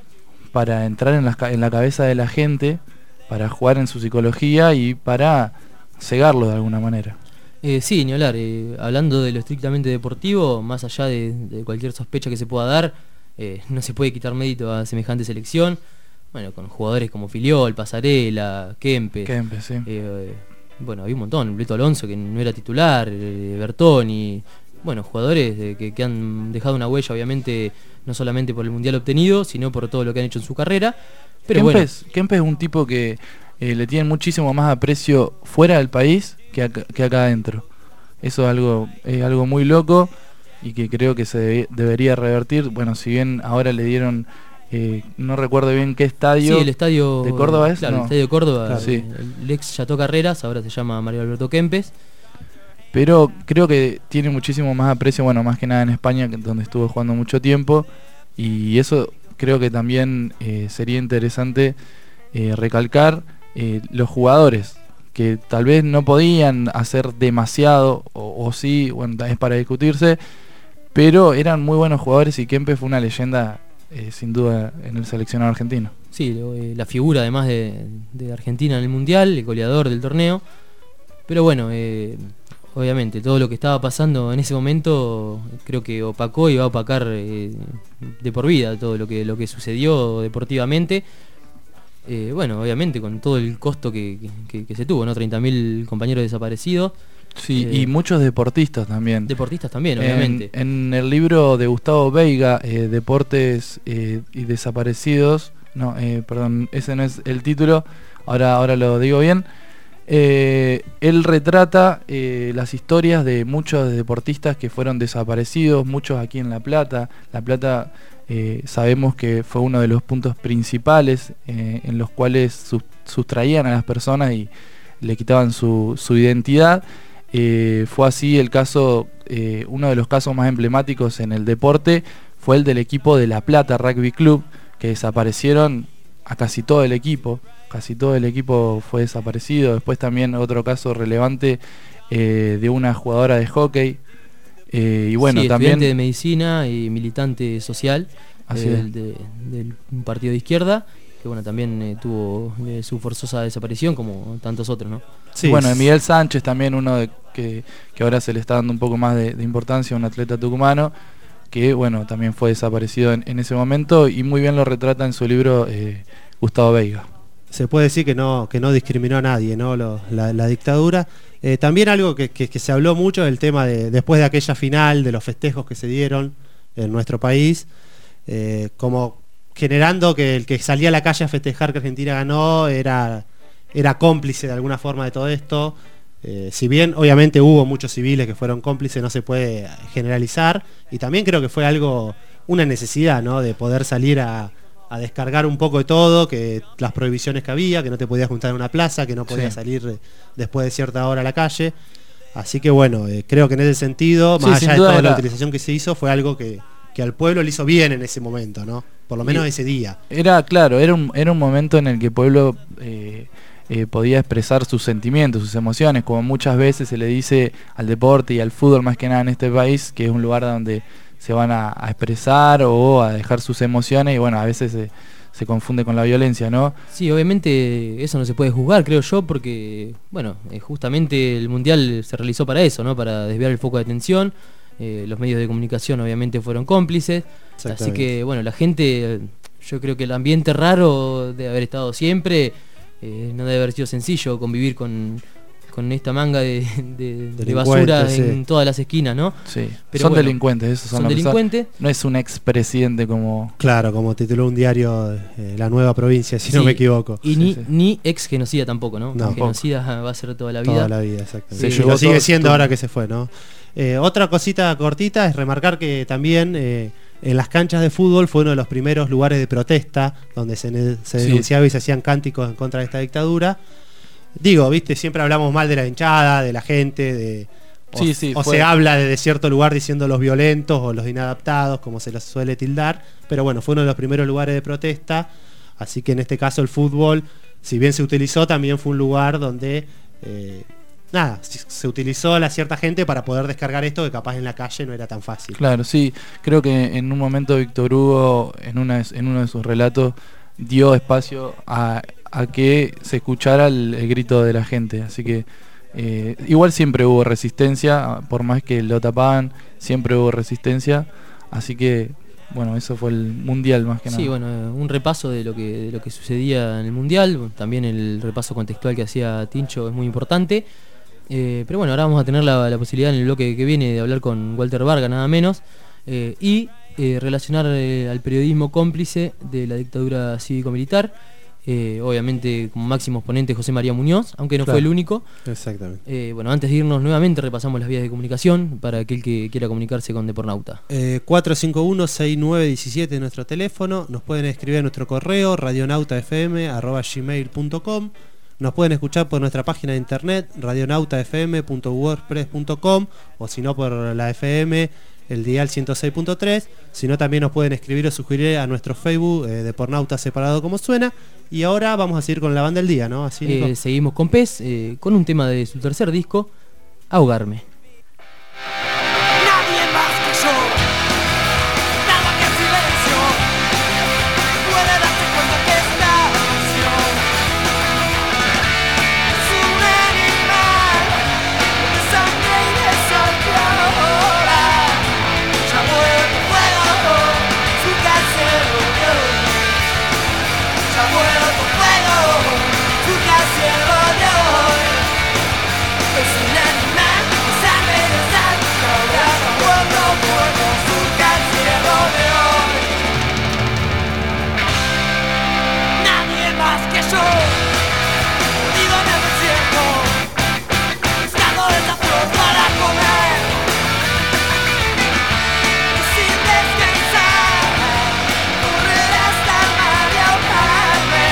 para entrar en la, en la cabeza de la gente, para jugar en su psicología y para cegarlo de alguna manera. Eh, sí, ni hablar, eh, hablando de lo estrictamente deportivo, más allá de, de cualquier sospecha que se pueda dar, eh, no se puede quitar mérito a semejante selección. Bueno, con jugadores como Filiol, Pasarela, Kempes. Kempes, sí. Eh, bueno, había un montón, Beto Alonso que no era titular, eh, Bertoni, bueno, jugadores de, que, que han dejado una huella obviamente no solamente por el mundial obtenido, sino por todo lo que han hecho en su carrera. Pero Kempes, bueno, Kempes es un tipo que eh, le tienen muchísimo más aprecio fuera del país que acá, que acá adentro. Eso es algo, es algo muy loco y que creo que se debe, debería revertir. Bueno, si bien ahora le dieron, eh, no recuerdo bien qué estadio. Sí, el estadio de Córdoba es. Claro, no. el estadio de Córdoba, Claro, sí. El ex Chateau Carreras, ahora se llama Mario Alberto Kempes. Pero creo que tiene muchísimo más aprecio, bueno, más que nada en España, donde estuvo jugando mucho tiempo, y eso creo que también eh, sería interesante eh, recalcar eh, los jugadores que tal vez no podían hacer demasiado, o, o sí, bueno, es para discutirse, pero eran muy buenos jugadores y Kempes fue una leyenda eh, sin duda en el seleccionado argentino. Sí, lo, eh, la figura además de, de Argentina en el Mundial, el goleador del torneo. Pero bueno, eh, obviamente todo lo que estaba pasando en ese momento creo que opacó y va a opacar eh, de por vida todo lo que, lo que sucedió deportivamente. Eh, bueno, obviamente con todo el costo que, que, que se tuvo, ¿no? treinta mil compañeros desaparecidos. Sí, eh, y muchos deportistas también. Deportistas también, en, obviamente. En el libro de Gustavo Veiga, eh, Deportes eh, y Desaparecidos, no, eh, perdón, ese no es el título, ahora, ahora lo digo bien. Eh, él retrata eh, las historias de muchos deportistas que fueron desaparecidos, muchos aquí en La Plata. La Plata eh, sabemos que fue uno de los puntos principales eh, en los cuales sus, sustraían a las personas y le quitaban su, su identidad. Eh, fue así el caso, eh, uno de los casos más emblemáticos en el deporte fue el del equipo de La Plata Rugby Club, que desaparecieron a casi todo el equipo. Casi todo el equipo fue desaparecido. Después también otro caso relevante eh, de una jugadora de hockey. Eh, y bueno, sí, también estudiante de medicina y militante social Así eh, es. de, de un partido de izquierda, que bueno, también eh, tuvo eh, su forzosa desaparición como tantos otros, ¿no? Sí, bueno, de Miguel Sánchez también, uno de, que, que ahora se le está dando un poco más de, de importancia, un atleta tucumano, que bueno, también fue desaparecido en, en ese momento, y muy bien lo retrata en su libro eh, Gustavo Veiga. Se puede decir que no, que no discriminó a nadie, ¿no? Lo, la, la dictadura. Eh, también algo que, que, que se habló mucho, el tema de después de aquella final, de los festejos que se dieron en nuestro país, eh, como generando que el que salía a la calle a festejar que Argentina ganó era, era cómplice de alguna forma de todo esto. Eh, si bien obviamente hubo muchos civiles que fueron cómplices, no se puede generalizar, y también creo que fue algo, una necesidad, ¿no? De poder salir a, a descargar un poco de todo, que las prohibiciones que había, que no te podías juntar en una plaza, que no podías Sí. salir después de cierta hora a la calle. Así que bueno, eh, creo que en ese sentido, Sí, más sin allá de duda toda la era- utilización que se hizo, fue algo que, que al pueblo le hizo bien en ese momento, ¿no? Por lo menos Y- ese día. Era, claro, era un, era un momento en el que el pueblo eh, eh, podía expresar sus sentimientos, sus emociones, como muchas veces se le dice al deporte y al fútbol más que nada en este país, que es un lugar donde se van a, a expresar o a dejar sus emociones y bueno, a veces se, se confunde con la violencia, ¿no? Sí, obviamente eso no se puede juzgar, creo yo, porque, bueno, eh, justamente el Mundial se realizó para eso, ¿no? Para desviar el foco de atención. Eh, los medios de comunicación obviamente fueron cómplices. Así que, bueno, la gente, yo creo que el ambiente raro de haber estado siempre, eh, no debe haber sido sencillo convivir con... con esta manga de, de, de basura sí. en todas las esquinas, ¿no? Sí, pero son bueno, delincuentes, esos son, son delincuentes. No es un expresidente como... Claro, como tituló un diario, eh, La Nueva Provincia, si sí. no me equivoco. Y sí, ni, sí. ni ex genocida tampoco, ¿no? no genocida va a ser toda la vida. Toda la vida, exactamente. Se y lo sigue siendo todo. Ahora que se fue, ¿no? Eh, otra cosita cortita es remarcar que también... Eh, en las canchas de fútbol fue uno de los primeros lugares de protesta donde se, ne- se denunciaba sí. y se hacían cánticos en contra de esta dictadura. Digo, viste, siempre hablamos mal de la hinchada, de la gente, de o, sí, sí, o se habla de cierto lugar diciendo los violentos o los inadaptados, como se los suele tildar, pero bueno, fue uno de los primeros lugares de protesta, así que en este caso el fútbol, si bien se utilizó, también fue un lugar donde eh, nada, se utilizó a la cierta gente para poder descargar esto que capaz en la calle no era tan fácil. Claro, sí, creo que en un momento Víctor Hugo, en, una, en uno de sus relatos, dio espacio a, a que se escuchara el, el grito de la gente, así que eh, igual siempre hubo resistencia, por más que lo tapaban, siempre hubo resistencia, así que bueno, eso fue el Mundial más que nada. Sí, bueno, un repaso de lo que de lo que sucedía en el Mundial, también el repaso contextual que hacía Tincho es muy importante. Eh, pero bueno, ahora vamos a tener la, la posibilidad en el bloque que viene de hablar con Walter Vargas, nada menos, eh, y eh, relacionar eh, al periodismo cómplice de la dictadura cívico-militar, eh, obviamente como máximo exponente José María Muñoz, aunque no claro. fue el único. Exactamente. Eh, bueno, antes de irnos nuevamente repasamos las vías de comunicación para aquel que quiera comunicarse con Depornauta. Eh, cuatro cinco uno, seis nueve uno siete es nuestro teléfono, nos pueden escribir a nuestro correo radionautafm arroba gmail punto com. Nos pueden escuchar por nuestra página de internet radionautafm punto wordpress punto com o si no por la F M, el dial ciento seis punto tres. Si no, también nos pueden escribir o sugerir a nuestro Facebook eh, Depornauta separado como suena. Y ahora vamos a seguir con la banda del día, ¿no? Así, eh, seguimos con Pez, eh, con un tema de su tercer disco, Ahogarme. Nadie más que yo, nada que el silencio puede darse cuenta que esta canción es un animal de sangre y de sal que ahora ya muere fuego, su cancelo de hoy, ya muere fuego, su cancelo de hoy, es un animal de sangre y de sal que ahora ya muere fuego, su cancelo de hoy. Nadie más que yo, hundido en el desierto, buscando desafíos para comer, y sin descansar, correr hasta el mar y ahogarme.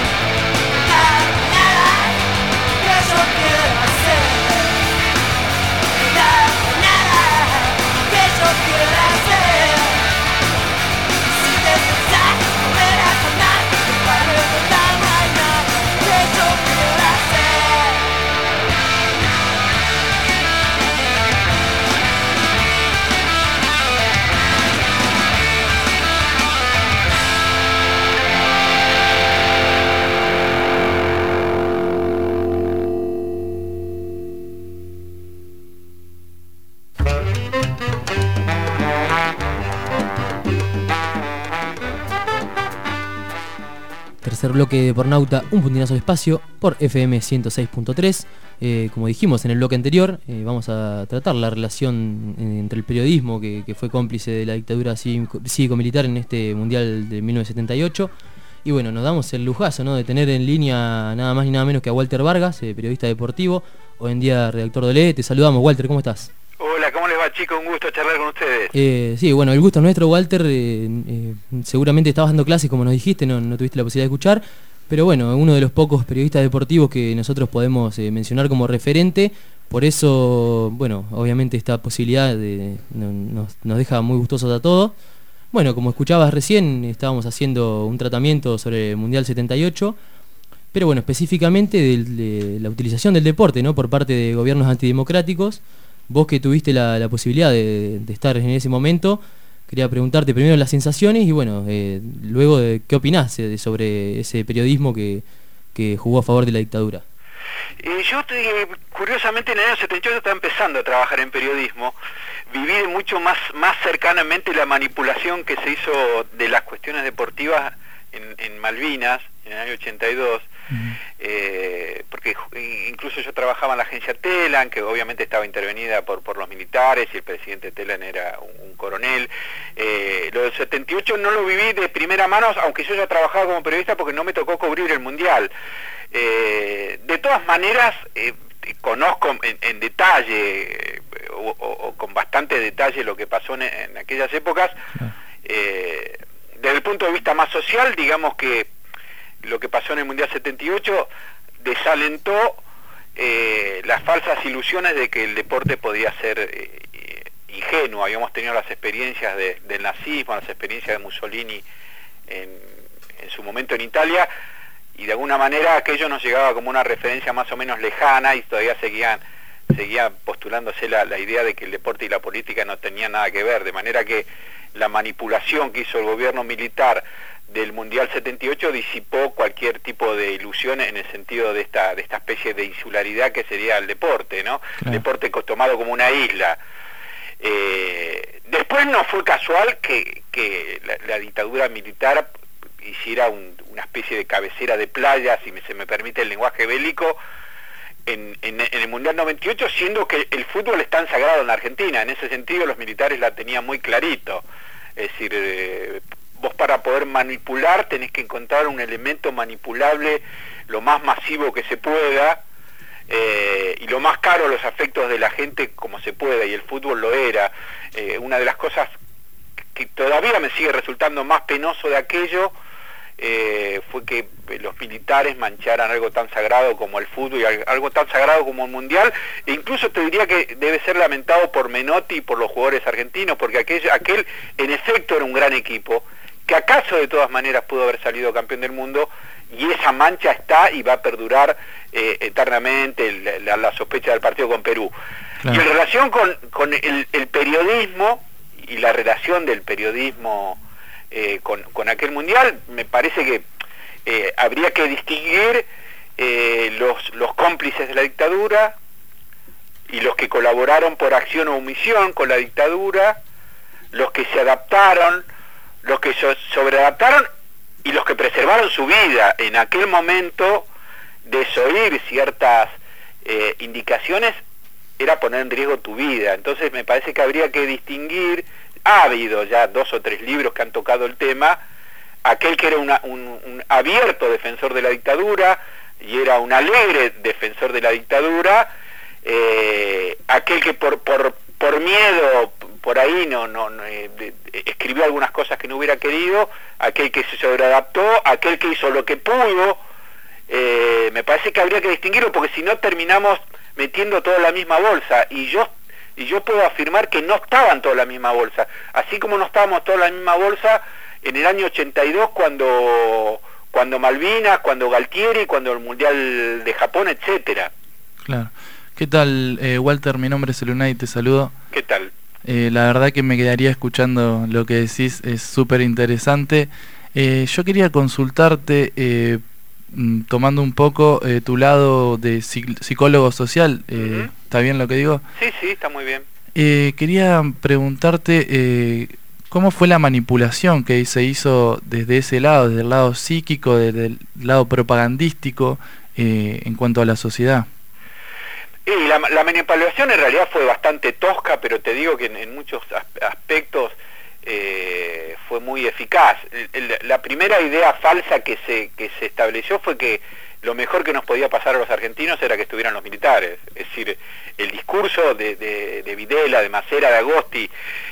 Nada, nada que yo quiera hacer, nada, nada que yo quiera hacer, sin descansar, correr hasta el mar, para recordar no hay nada que yo quiera hacer. Tercer bloque de Depornauta, un puntinazo al espacio por F M ciento seis punto tres. Eh, como dijimos en el bloque anterior, eh, vamos a tratar la relación eh, entre el periodismo que, que fue cómplice de la dictadura cívico- cívico-militar en este Mundial de mil novecientos setenta y ocho. Y bueno, nos damos el lujazo, ¿no?, de tener en línea nada más ni nada menos que a Walter Vargas, eh, periodista deportivo, hoy en día redactor de L E. Te saludamos, Walter, ¿cómo estás? Hola, ¿cómo les va, chicos? Un gusto charlar con ustedes. Eh, sí, bueno, el gusto es nuestro, Walter. Eh, eh, seguramente estabas dando clases, como nos dijiste, no, no tuviste la posibilidad de escuchar, pero bueno, uno de los pocos periodistas deportivos que nosotros podemos eh, mencionar como referente. Por eso, bueno, obviamente esta posibilidad de, no, nos, nos deja muy gustosos a todos. Bueno, como escuchabas recién, estábamos haciendo un tratamiento sobre el Mundial setenta y ocho, pero bueno, específicamente de, de la utilización del deporte, ¿no?, por parte de gobiernos antidemocráticos. Vos que tuviste la, la posibilidad de, de estar en ese momento, quería preguntarte primero las sensaciones y bueno, eh, luego de qué opinás eh, sobre ese periodismo que, que jugó a favor de la dictadura. Eh, yo, eh, curiosamente, en el año setenta y ocho estaba empezando a trabajar en periodismo. Viví mucho más, más cercanamente la manipulación que se hizo de las cuestiones deportivas en, en Malvinas, en el año ochenta y dos. Uh-huh. eh, porque incluso yo trabajaba en la agencia Telan, que obviamente estaba intervenida por, por los militares, y el presidente Telan era un, un coronel. Eh, lo del setenta y ocho no lo viví de primera mano, aunque yo ya trabajaba como periodista, porque no me tocó cubrir el Mundial. Eh, de todas maneras, eh, conozco en, en detalle, eh, o, o, o con bastante detalle, lo que pasó en, en aquellas épocas. Eh, desde el punto de vista más social, digamos que lo que pasó en el Mundial setenta y ocho desalentó eh, las falsas ilusiones de que el deporte podía ser eh, ingenuo. Habíamos tenido las experiencias de, del nazismo, las experiencias de Mussolini en, en su momento en Italia, y de alguna manera aquello nos llegaba como una referencia más o menos lejana, y todavía seguían seguía postulándose la, la idea de que el deporte y la política no tenían nada que ver, de manera que la manipulación que hizo el gobierno militar del Mundial setenta y ocho disipó cualquier tipo de ilusión en el sentido de esta de esta especie de insularidad que sería el deporte, ¿no? Claro. El deporte tomado como una isla. Eh, después no fue casual que, que la, la dictadura militar hiciera un, una especie de cabecera de playa, si me, se me permite el lenguaje bélico, en, en, en el Mundial noventa y ocho, siendo que el fútbol es tan sagrado en la Argentina. En ese sentido los militares la tenían muy clarito. Es decir, eh, vos para poder manipular tenés que encontrar un elemento manipulable lo más masivo que se pueda, eh, y lo más caro a los afectos de la gente como se pueda, y el fútbol lo era. Eh, una de las cosas que todavía me sigue resultando más penoso de aquello eh, fue que los militares mancharan algo tan sagrado como el fútbol y algo tan sagrado como el Mundial, e incluso te diría que debe ser lamentado por Menotti y por los jugadores argentinos, porque aquel, aquel en efecto era un gran equipo, que acaso de todas maneras pudo haber salido campeón del mundo, y esa mancha está y va a perdurar eh, eternamente el, la, la sospecha del partido con Perú. Claro. Y en relación con, con el, el periodismo y la relación del periodismo eh, con, con aquel Mundial, me parece que eh, habría que distinguir eh, los, los cómplices de la dictadura y los que colaboraron por acción o omisión con la dictadura, los que se adaptaron, los que so sobreadaptaron y los que preservaron su vida. En aquel momento, desoír ciertas eh, indicaciones era poner en riesgo tu vida. Entonces me parece que habría que distinguir. Ha habido ya dos o tres libros que han tocado el tema. Aquel que era una, un, un abierto defensor de la dictadura y era un alegre defensor de la dictadura, eh, aquel que por, por, por miedo por ahí no, no, no eh, de, de, escribió algunas cosas que no hubiera querido, aquel que se sobreadaptó, aquel que hizo lo que pudo. Eh, me parece que habría que distinguirlo, porque si no terminamos metiendo toda la misma bolsa, y yo y yo puedo afirmar que no estaban toda la misma bolsa, así como no estábamos toda la misma bolsa en el año ochenta y dos cuando cuando Malvinas, cuando Galtieri, cuando el Mundial de Japón, etcétera. Claro. ¿Qué tal, eh, Walter? Mi nombre es Elunay y te saludo. ¿Qué tal? Eh, la verdad que me quedaría escuchando lo que decís, es súper interesante. Eh, yo quería consultarte, eh, tomando un poco eh, tu lado de psicólogo social, eh, uh-huh. ¿Está bien lo que digo? Sí, sí, está muy bien. Eh, quería preguntarte eh, cómo fue la manipulación que se hizo desde ese lado, desde el lado psíquico, desde el lado propagandístico, eh, en cuanto a la sociedad. Y la, la manipulación en realidad fue bastante tosca, pero te digo que en, en muchos aspectos eh, fue muy eficaz. El, el, la primera idea falsa que se, que se estableció fue que lo mejor que nos podía pasar a los argentinos era que estuvieran los militares. Es decir, el discurso de, de, de Videla, de Macera, de Agosti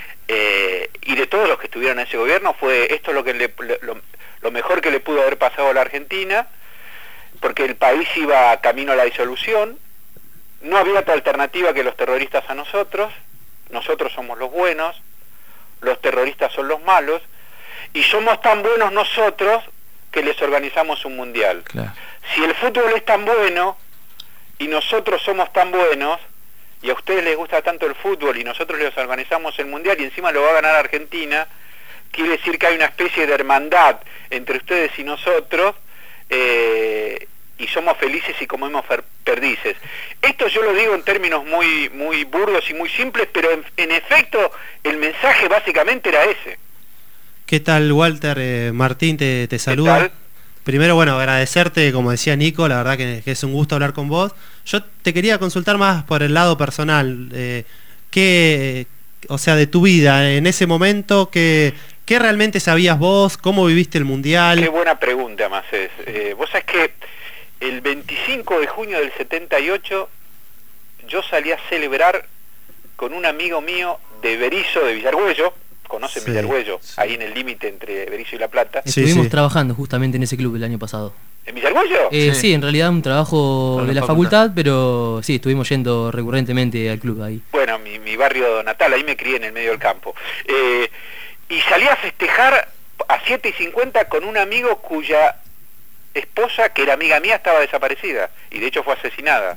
eh, y de todos los que estuvieron en ese gobierno fue esto lo, que le, lo, lo mejor que le pudo haber pasado a la Argentina, porque el país iba camino a la disolución. No había otra alternativa que los terroristas a nosotros, nosotros somos los buenos, los terroristas son los malos, y somos tan buenos nosotros que les organizamos un mundial. Claro. Si el fútbol es tan bueno y nosotros somos tan buenos, y a ustedes les gusta tanto el fútbol y nosotros les organizamos el Mundial y encima lo va a ganar Argentina, quiere decir que hay una especie de hermandad entre ustedes y nosotros, eh, y somos felices y comemos perdices. Esto yo lo digo en términos muy muy burdos y muy simples, pero en, en efecto el mensaje básicamente era ese. ¿Qué tal, Walter? Eh, Martín te, te saluda. ¿Qué tal? Primero, bueno, agradecerte, como decía Nico, la verdad que, que es un gusto hablar con vos. Yo te quería consultar más por el lado personal, eh, qué, o sea, de tu vida en ese momento, qué, qué realmente sabías vos, cómo viviste el Mundial. Qué buena pregunta, Macés. Eh, vos sabés que el veinticinco de junio del setenta y ocho yo salí a celebrar con un amigo mío de Berisso, de Villargüello. ¿Conocen Sí, Villargüello? sí. Ahí en el límite entre Berisso y La Plata. Sí, Estuvimos sí. trabajando justamente en ese club el año pasado. ¿En Villargüello? Eh, Sí. sí. en realidad un trabajo Con de la la facultad. facultad, pero sí, estuvimos yendo recurrentemente al club ahí. Bueno, mi, mi barrio natal, ahí me crié en el medio del campo. Eh, y salí a festejar a siete y cincuenta con un amigo cuya esposa, que era amiga mía, estaba desaparecida y de hecho fue asesinada.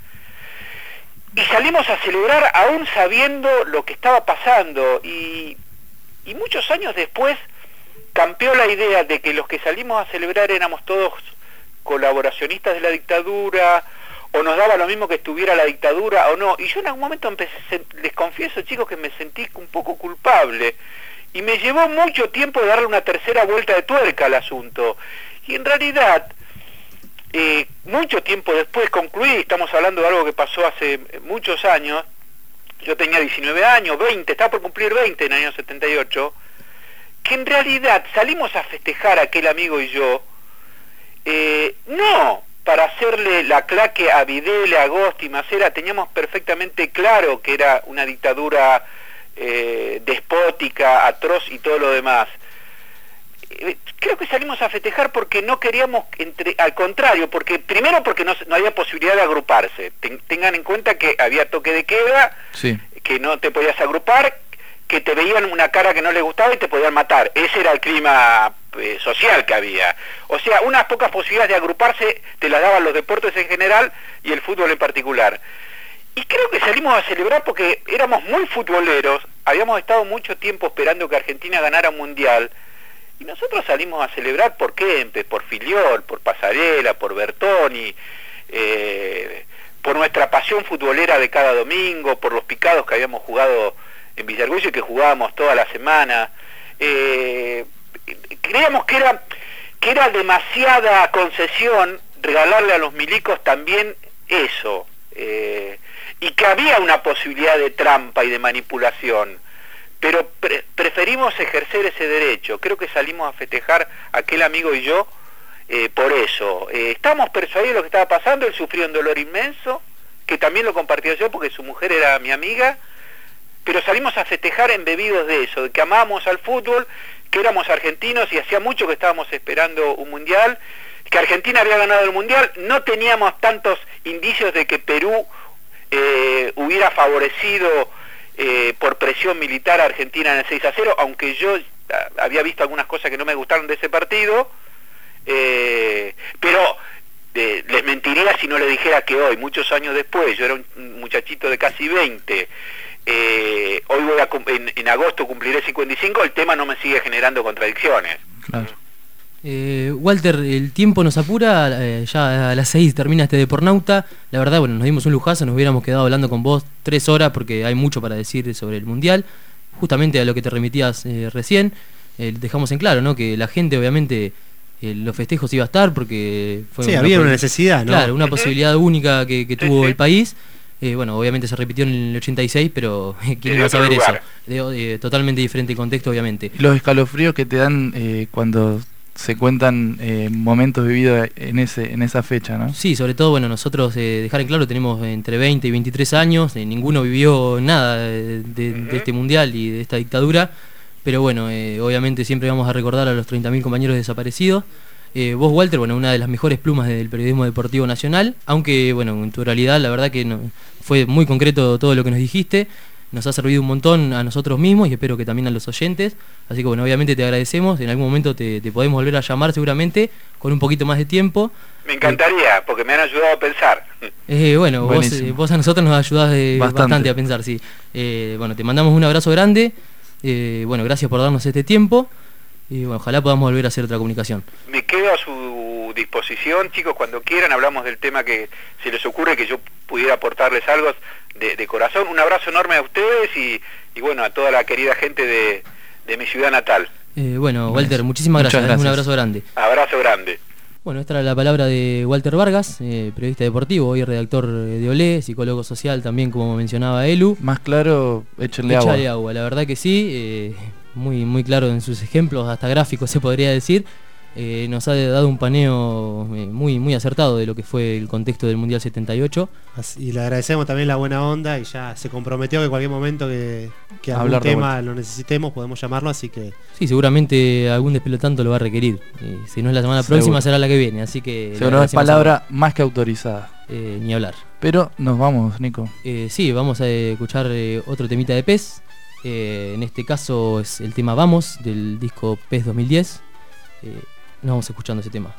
Y salimos a celebrar aún sabiendo lo que estaba pasando y, y muchos años después campeó la idea de que los que salimos a celebrar éramos todos colaboracionistas de la dictadura, o nos daba lo mismo que estuviera la dictadura o no, y yo en algún momento empecé, les confieso, chicos, que me sentí un poco culpable, y me llevó mucho tiempo darle una tercera vuelta de tuerca al asunto, y en realidad, eh, mucho tiempo después concluí, estamos hablando de algo que pasó hace muchos años, yo tenía diecinueve años, veinte, estaba por cumplir veinte en el año setenta y ocho, que en realidad salimos a festejar aquel amigo y yo, eh, no para hacerle la claque a Videla, a Agosti, Macera, teníamos perfectamente claro que era una dictadura eh, despótica, atroz y todo lo demás. Eh, creo que salimos a festejar porque no queríamos, entre, al contrario, porque primero porque no, no había posibilidad de agruparse. Ten, tengan en cuenta que había toque de queda, Sí. que no te podías agrupar, que te veían una cara que no les gustaba y te podían matar. Ese era el clima eh, social que había. O sea, unas pocas posibilidades de agruparse te las daban los deportes en general y el fútbol en particular. Y creo que salimos a celebrar porque éramos muy futboleros, habíamos estado mucho tiempo esperando que Argentina ganara un mundial, y nosotros salimos a celebrar por Kempes, por Filiol, por Pasarela, por Bertoni, eh, por nuestra pasión futbolera de cada domingo, por los picados que habíamos jugado en Villargüello y que jugábamos toda la semana. Eh, creíamos que era, que era demasiada concesión regalarle a los milicos también eso, eh, y que había una posibilidad de trampa y de manipulación, pero pre preferimos ejercer ese derecho. Creo que salimos a festejar aquel amigo y yo eh, por eso. Eh, estábamos persuadidos de lo que estaba pasando, él sufría un dolor inmenso, que también lo compartía yo porque su mujer era mi amiga, pero salimos a festejar embebidos de eso, de que amábamos al fútbol, que éramos argentinos y hacía mucho que estábamos esperando un mundial, que Argentina había ganado el mundial, no teníamos tantos indicios de que Perú eh, hubiera favorecido eh, por presión militar a Argentina en el seis a cero, aunque yo a, había visto algunas cosas que no me gustaron de ese partido, eh, pero eh, les mentiría si no les dijera que hoy, muchos años después, yo era un muchachito de casi veinte, Eh, hoy voy a en, en agosto cumpliré cincuenta y cinco, el tema no me sigue generando contradicciones. Claro. Eh, Walter, el tiempo nos apura, eh, ya a las seis termina este Depornauta. La verdad, bueno, nos dimos un lujazo, nos hubiéramos quedado hablando con vos tres horas porque hay mucho para decir sobre el Mundial. Justamente a lo que te remitías eh, recién, eh, dejamos en claro, ¿no? Que la gente obviamente eh, los festejos iba a estar porque fue Sí, una había pos- una necesidad, ¿no? Claro, una Ujú. posibilidad única que, que Sí, tuvo sí. el país. Eh, bueno, obviamente se repitió en el ochenta y seis, pero ¿quién De iba a otro saber lugar. eso? De, de totalmente diferente contexto, obviamente. Los escalofríos que te dan eh, cuando se cuentan eh, momentos vividos en ese en esa fecha, ¿no? Sí, sobre todo, bueno, nosotros, eh, dejar en claro, tenemos entre veinte y veintitrés años, eh, ninguno vivió nada de, de, Ujú. de este mundial y de esta dictadura, pero bueno, eh, obviamente siempre vamos a recordar a los treinta mil compañeros desaparecidos. Eh, vos, Walter, bueno, una de las mejores plumas del periodismo deportivo nacional, aunque, bueno, en tu realidad, la verdad que no, fue muy concreto todo lo que nos dijiste. nos ha servido un montón a nosotros mismos y espero que también a los oyentes. Así que bueno, obviamente te agradecemos. En algún momento te, te podemos volver a llamar seguramente con un poquito más de tiempo. Me encantaría, porque me han ayudado a pensar. Eh, bueno, vos, eh, vos a nosotros nos ayudás de, bastante. bastante a pensar, sí. Eh, bueno, te mandamos un abrazo grande. Eh, bueno, gracias por darnos este tiempo. Y bueno, ojalá podamos volver a hacer otra comunicación. Me quedo a su disposición, chicos, cuando quieran hablamos del tema que se les ocurre, que yo pudiera aportarles algo de, de corazón. Un abrazo enorme a ustedes y, y bueno, a toda la querida gente de, de mi ciudad natal. Eh, bueno, Walter, muchísimas gracias. gracias. Un abrazo grande. Abrazo grande. Bueno, esta era la palabra de Walter Vargas, eh, periodista deportivo, hoy redactor de Olé, psicólogo social también, como mencionaba Elu. Más claro, échenle agua. Échale agua, la verdad que sí, eh, muy, muy claro en sus ejemplos, hasta gráficos se podría decir. Eh, nos ha dado un paneo eh, muy, muy acertado de lo que fue el contexto del Mundial setenta y ocho. Y le agradecemos también la buena onda y ya se comprometió que en cualquier momento que, que algún Hablar tema lo necesitemos podemos llamarlo, así que... Sí, seguramente algún despelotante lo va a requerir. Eh, si no es la semana Seguro. próxima será la que viene, así que... Seguro es palabra a... más que autorizada. Eh, ni hablar. Pero nos vamos, Nico. Eh, sí, vamos a escuchar eh, otro temita de Pez. Eh, en este caso es el tema Vamos, del disco Pez dos mil diez. Eh, nos vamos escuchando ese tema.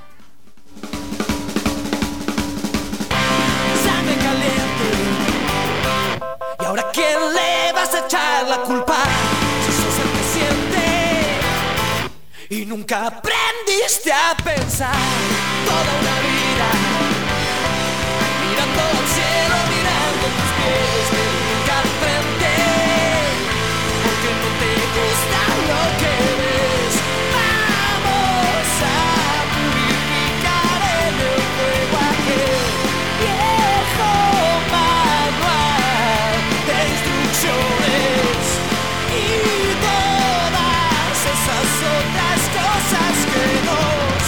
Sangre caliente. ¿Y ahora quién le vas a echar la culpa? Si sos el que siente y nunca aprendiste a pensar. Toda una vida mirando al cielo, mirando tus pies, pero nunca al frente, porque no te gusta lo que ves. Vamos a purificar en el fuego aquel viejo manual de instrucciones y todas esas otras cosas que nos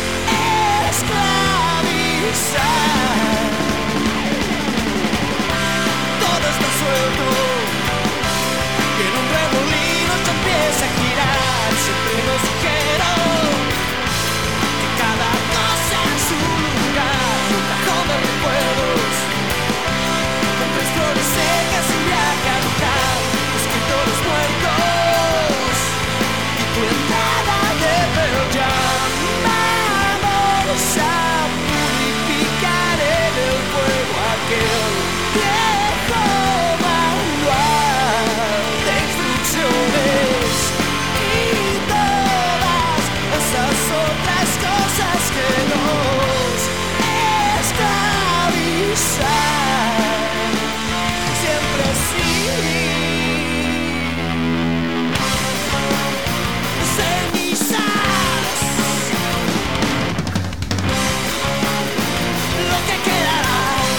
esclavizan. Todo está suelto y en un remolino ya empieza a girar. Siempre nos dijeron que cada cosa en su lugar, un cajón de recuerdos con tres flores secas y viaje a lugar, escritores muertos y tu entrada de Pearl Jam. Vamos a purificar en el fuego aquel viejo manual de instrucciones y todas esas otras cosas que nos esclavizan. Siempre así. Cenizas, lo que quedará.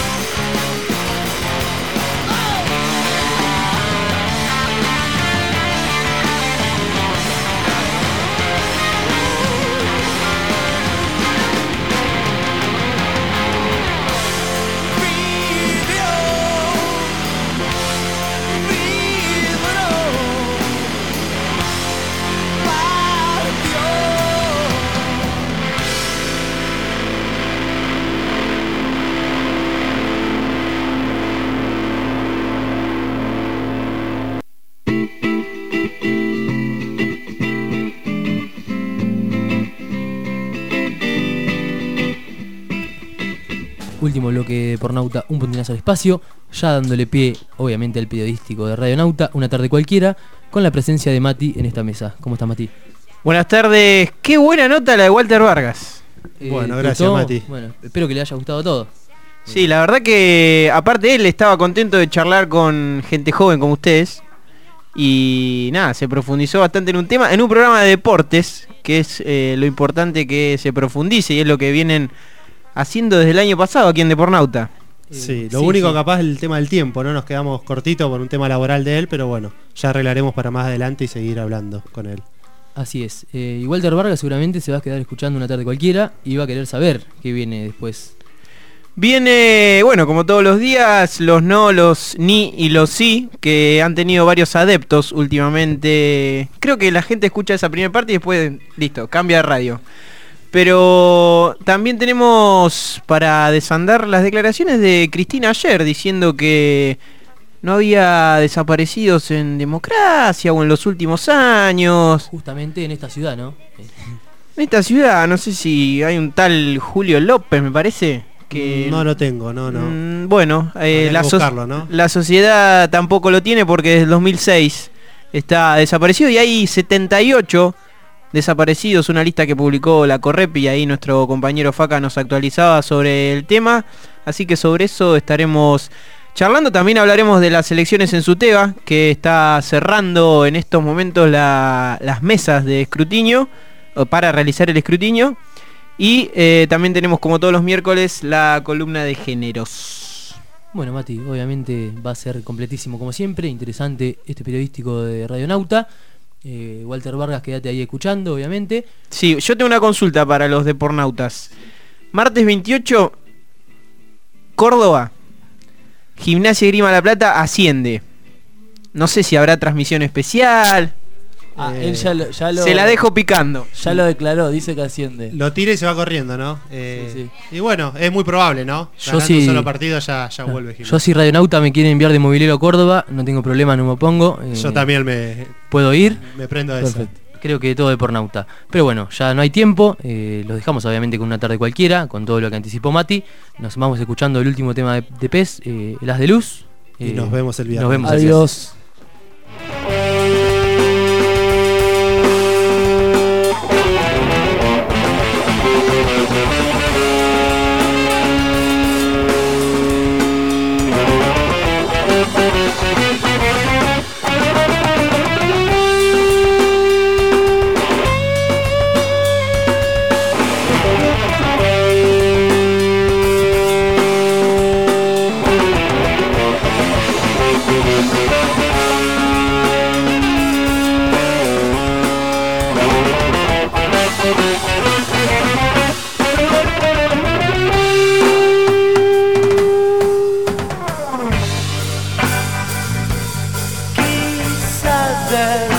Último bloque de Pornauta, un puntinazo al espacio, ya dándole pie, obviamente, al periodístico de Radio Nauta, una tarde cualquiera, con la presencia de Mati en esta mesa. ¿Cómo está, Mati? Buenas tardes, qué buena nota la de Walter Vargas. Eh, bueno, gracias, ¿gustó? Mati. Bueno, espero que le haya gustado todo. Sí, la verdad que, aparte él estaba contento de charlar con gente joven como ustedes. Y nada, se profundizó bastante en un tema, en un programa de deportes, que es eh, lo importante que se profundice y es lo que vienen haciendo desde el año pasado aquí en Depornauta. Sí, lo sí, único sí. capaz es el tema del tiempo, ¿no? Nos quedamos cortitos por un tema laboral de él, pero bueno, ya arreglaremos para más adelante y seguir hablando con él. Así es. Eh, y Walter Vargas seguramente se va a quedar escuchando una tarde cualquiera y va a querer saber qué viene después. Viene, bueno, como todos los días, los no, los ni y los sí, que han tenido varios adeptos últimamente. Creo que la gente escucha esa primera parte y después, listo, cambia de radio. Pero también tenemos para desandar las declaraciones de Cristina ayer, diciendo que no había desaparecidos en democracia o en los últimos años. Justamente en esta ciudad, ¿no? En esta ciudad, no sé si hay un tal Julio López, me parece. Que no lo tengo, no, no. Mm, bueno, eh, Habría la, que so buscarlo, ¿no? la sociedad tampoco lo tiene porque desde el dos mil seis está desaparecido y hay setenta y ocho desaparecidos, una lista que publicó la Correp y ahí nuestro compañero Faca nos actualizaba sobre el tema, así que sobre eso estaremos charlando. También hablaremos de las elecciones en Suteba, que está cerrando en estos momentos la, las mesas de escrutinio, o para realizar el escrutinio. Y eh, también tenemos, como todos los miércoles, la columna de géneros. Bueno, Mati, obviamente va a ser completísimo como siempre, interesante este periodístico de Radionauta. Eh, Walter Vargas, quédate ahí escuchando, obviamente. Sí, yo tengo una consulta para los depornautas. Martes veintiocho, Córdoba, Gimnasia y Grima La Plata asciende. No sé si habrá transmisión especial. Ah, Eh, él ya lo, ya lo- se la dejo picando. Ya lo declaró, dice que asciende. Lo tira y se va corriendo, ¿no? Eh, Sí, Y bueno, es muy probable, ¿no? Yo Ganando sí- un solo partido ya, ya vuelve Gimnasia. Yo si Radionauta me quiere enviar de movilero a Córdoba, no tengo problema, no me opongo. eh, Yo también me, ¿Puedo ir? me prendo de eso. Perfecto. Creo que todo de Pornauta. Pero bueno, ya no hay tiempo. Eh, los dejamos obviamente con una tarde cualquiera, con todo lo que anticipó Mati. Nos vamos escuchando el último tema de, de P E S, eh, El Haz de Luz. Y Eh, nos vemos el viernes. Nos vemos el viernes. Adiós. Quizás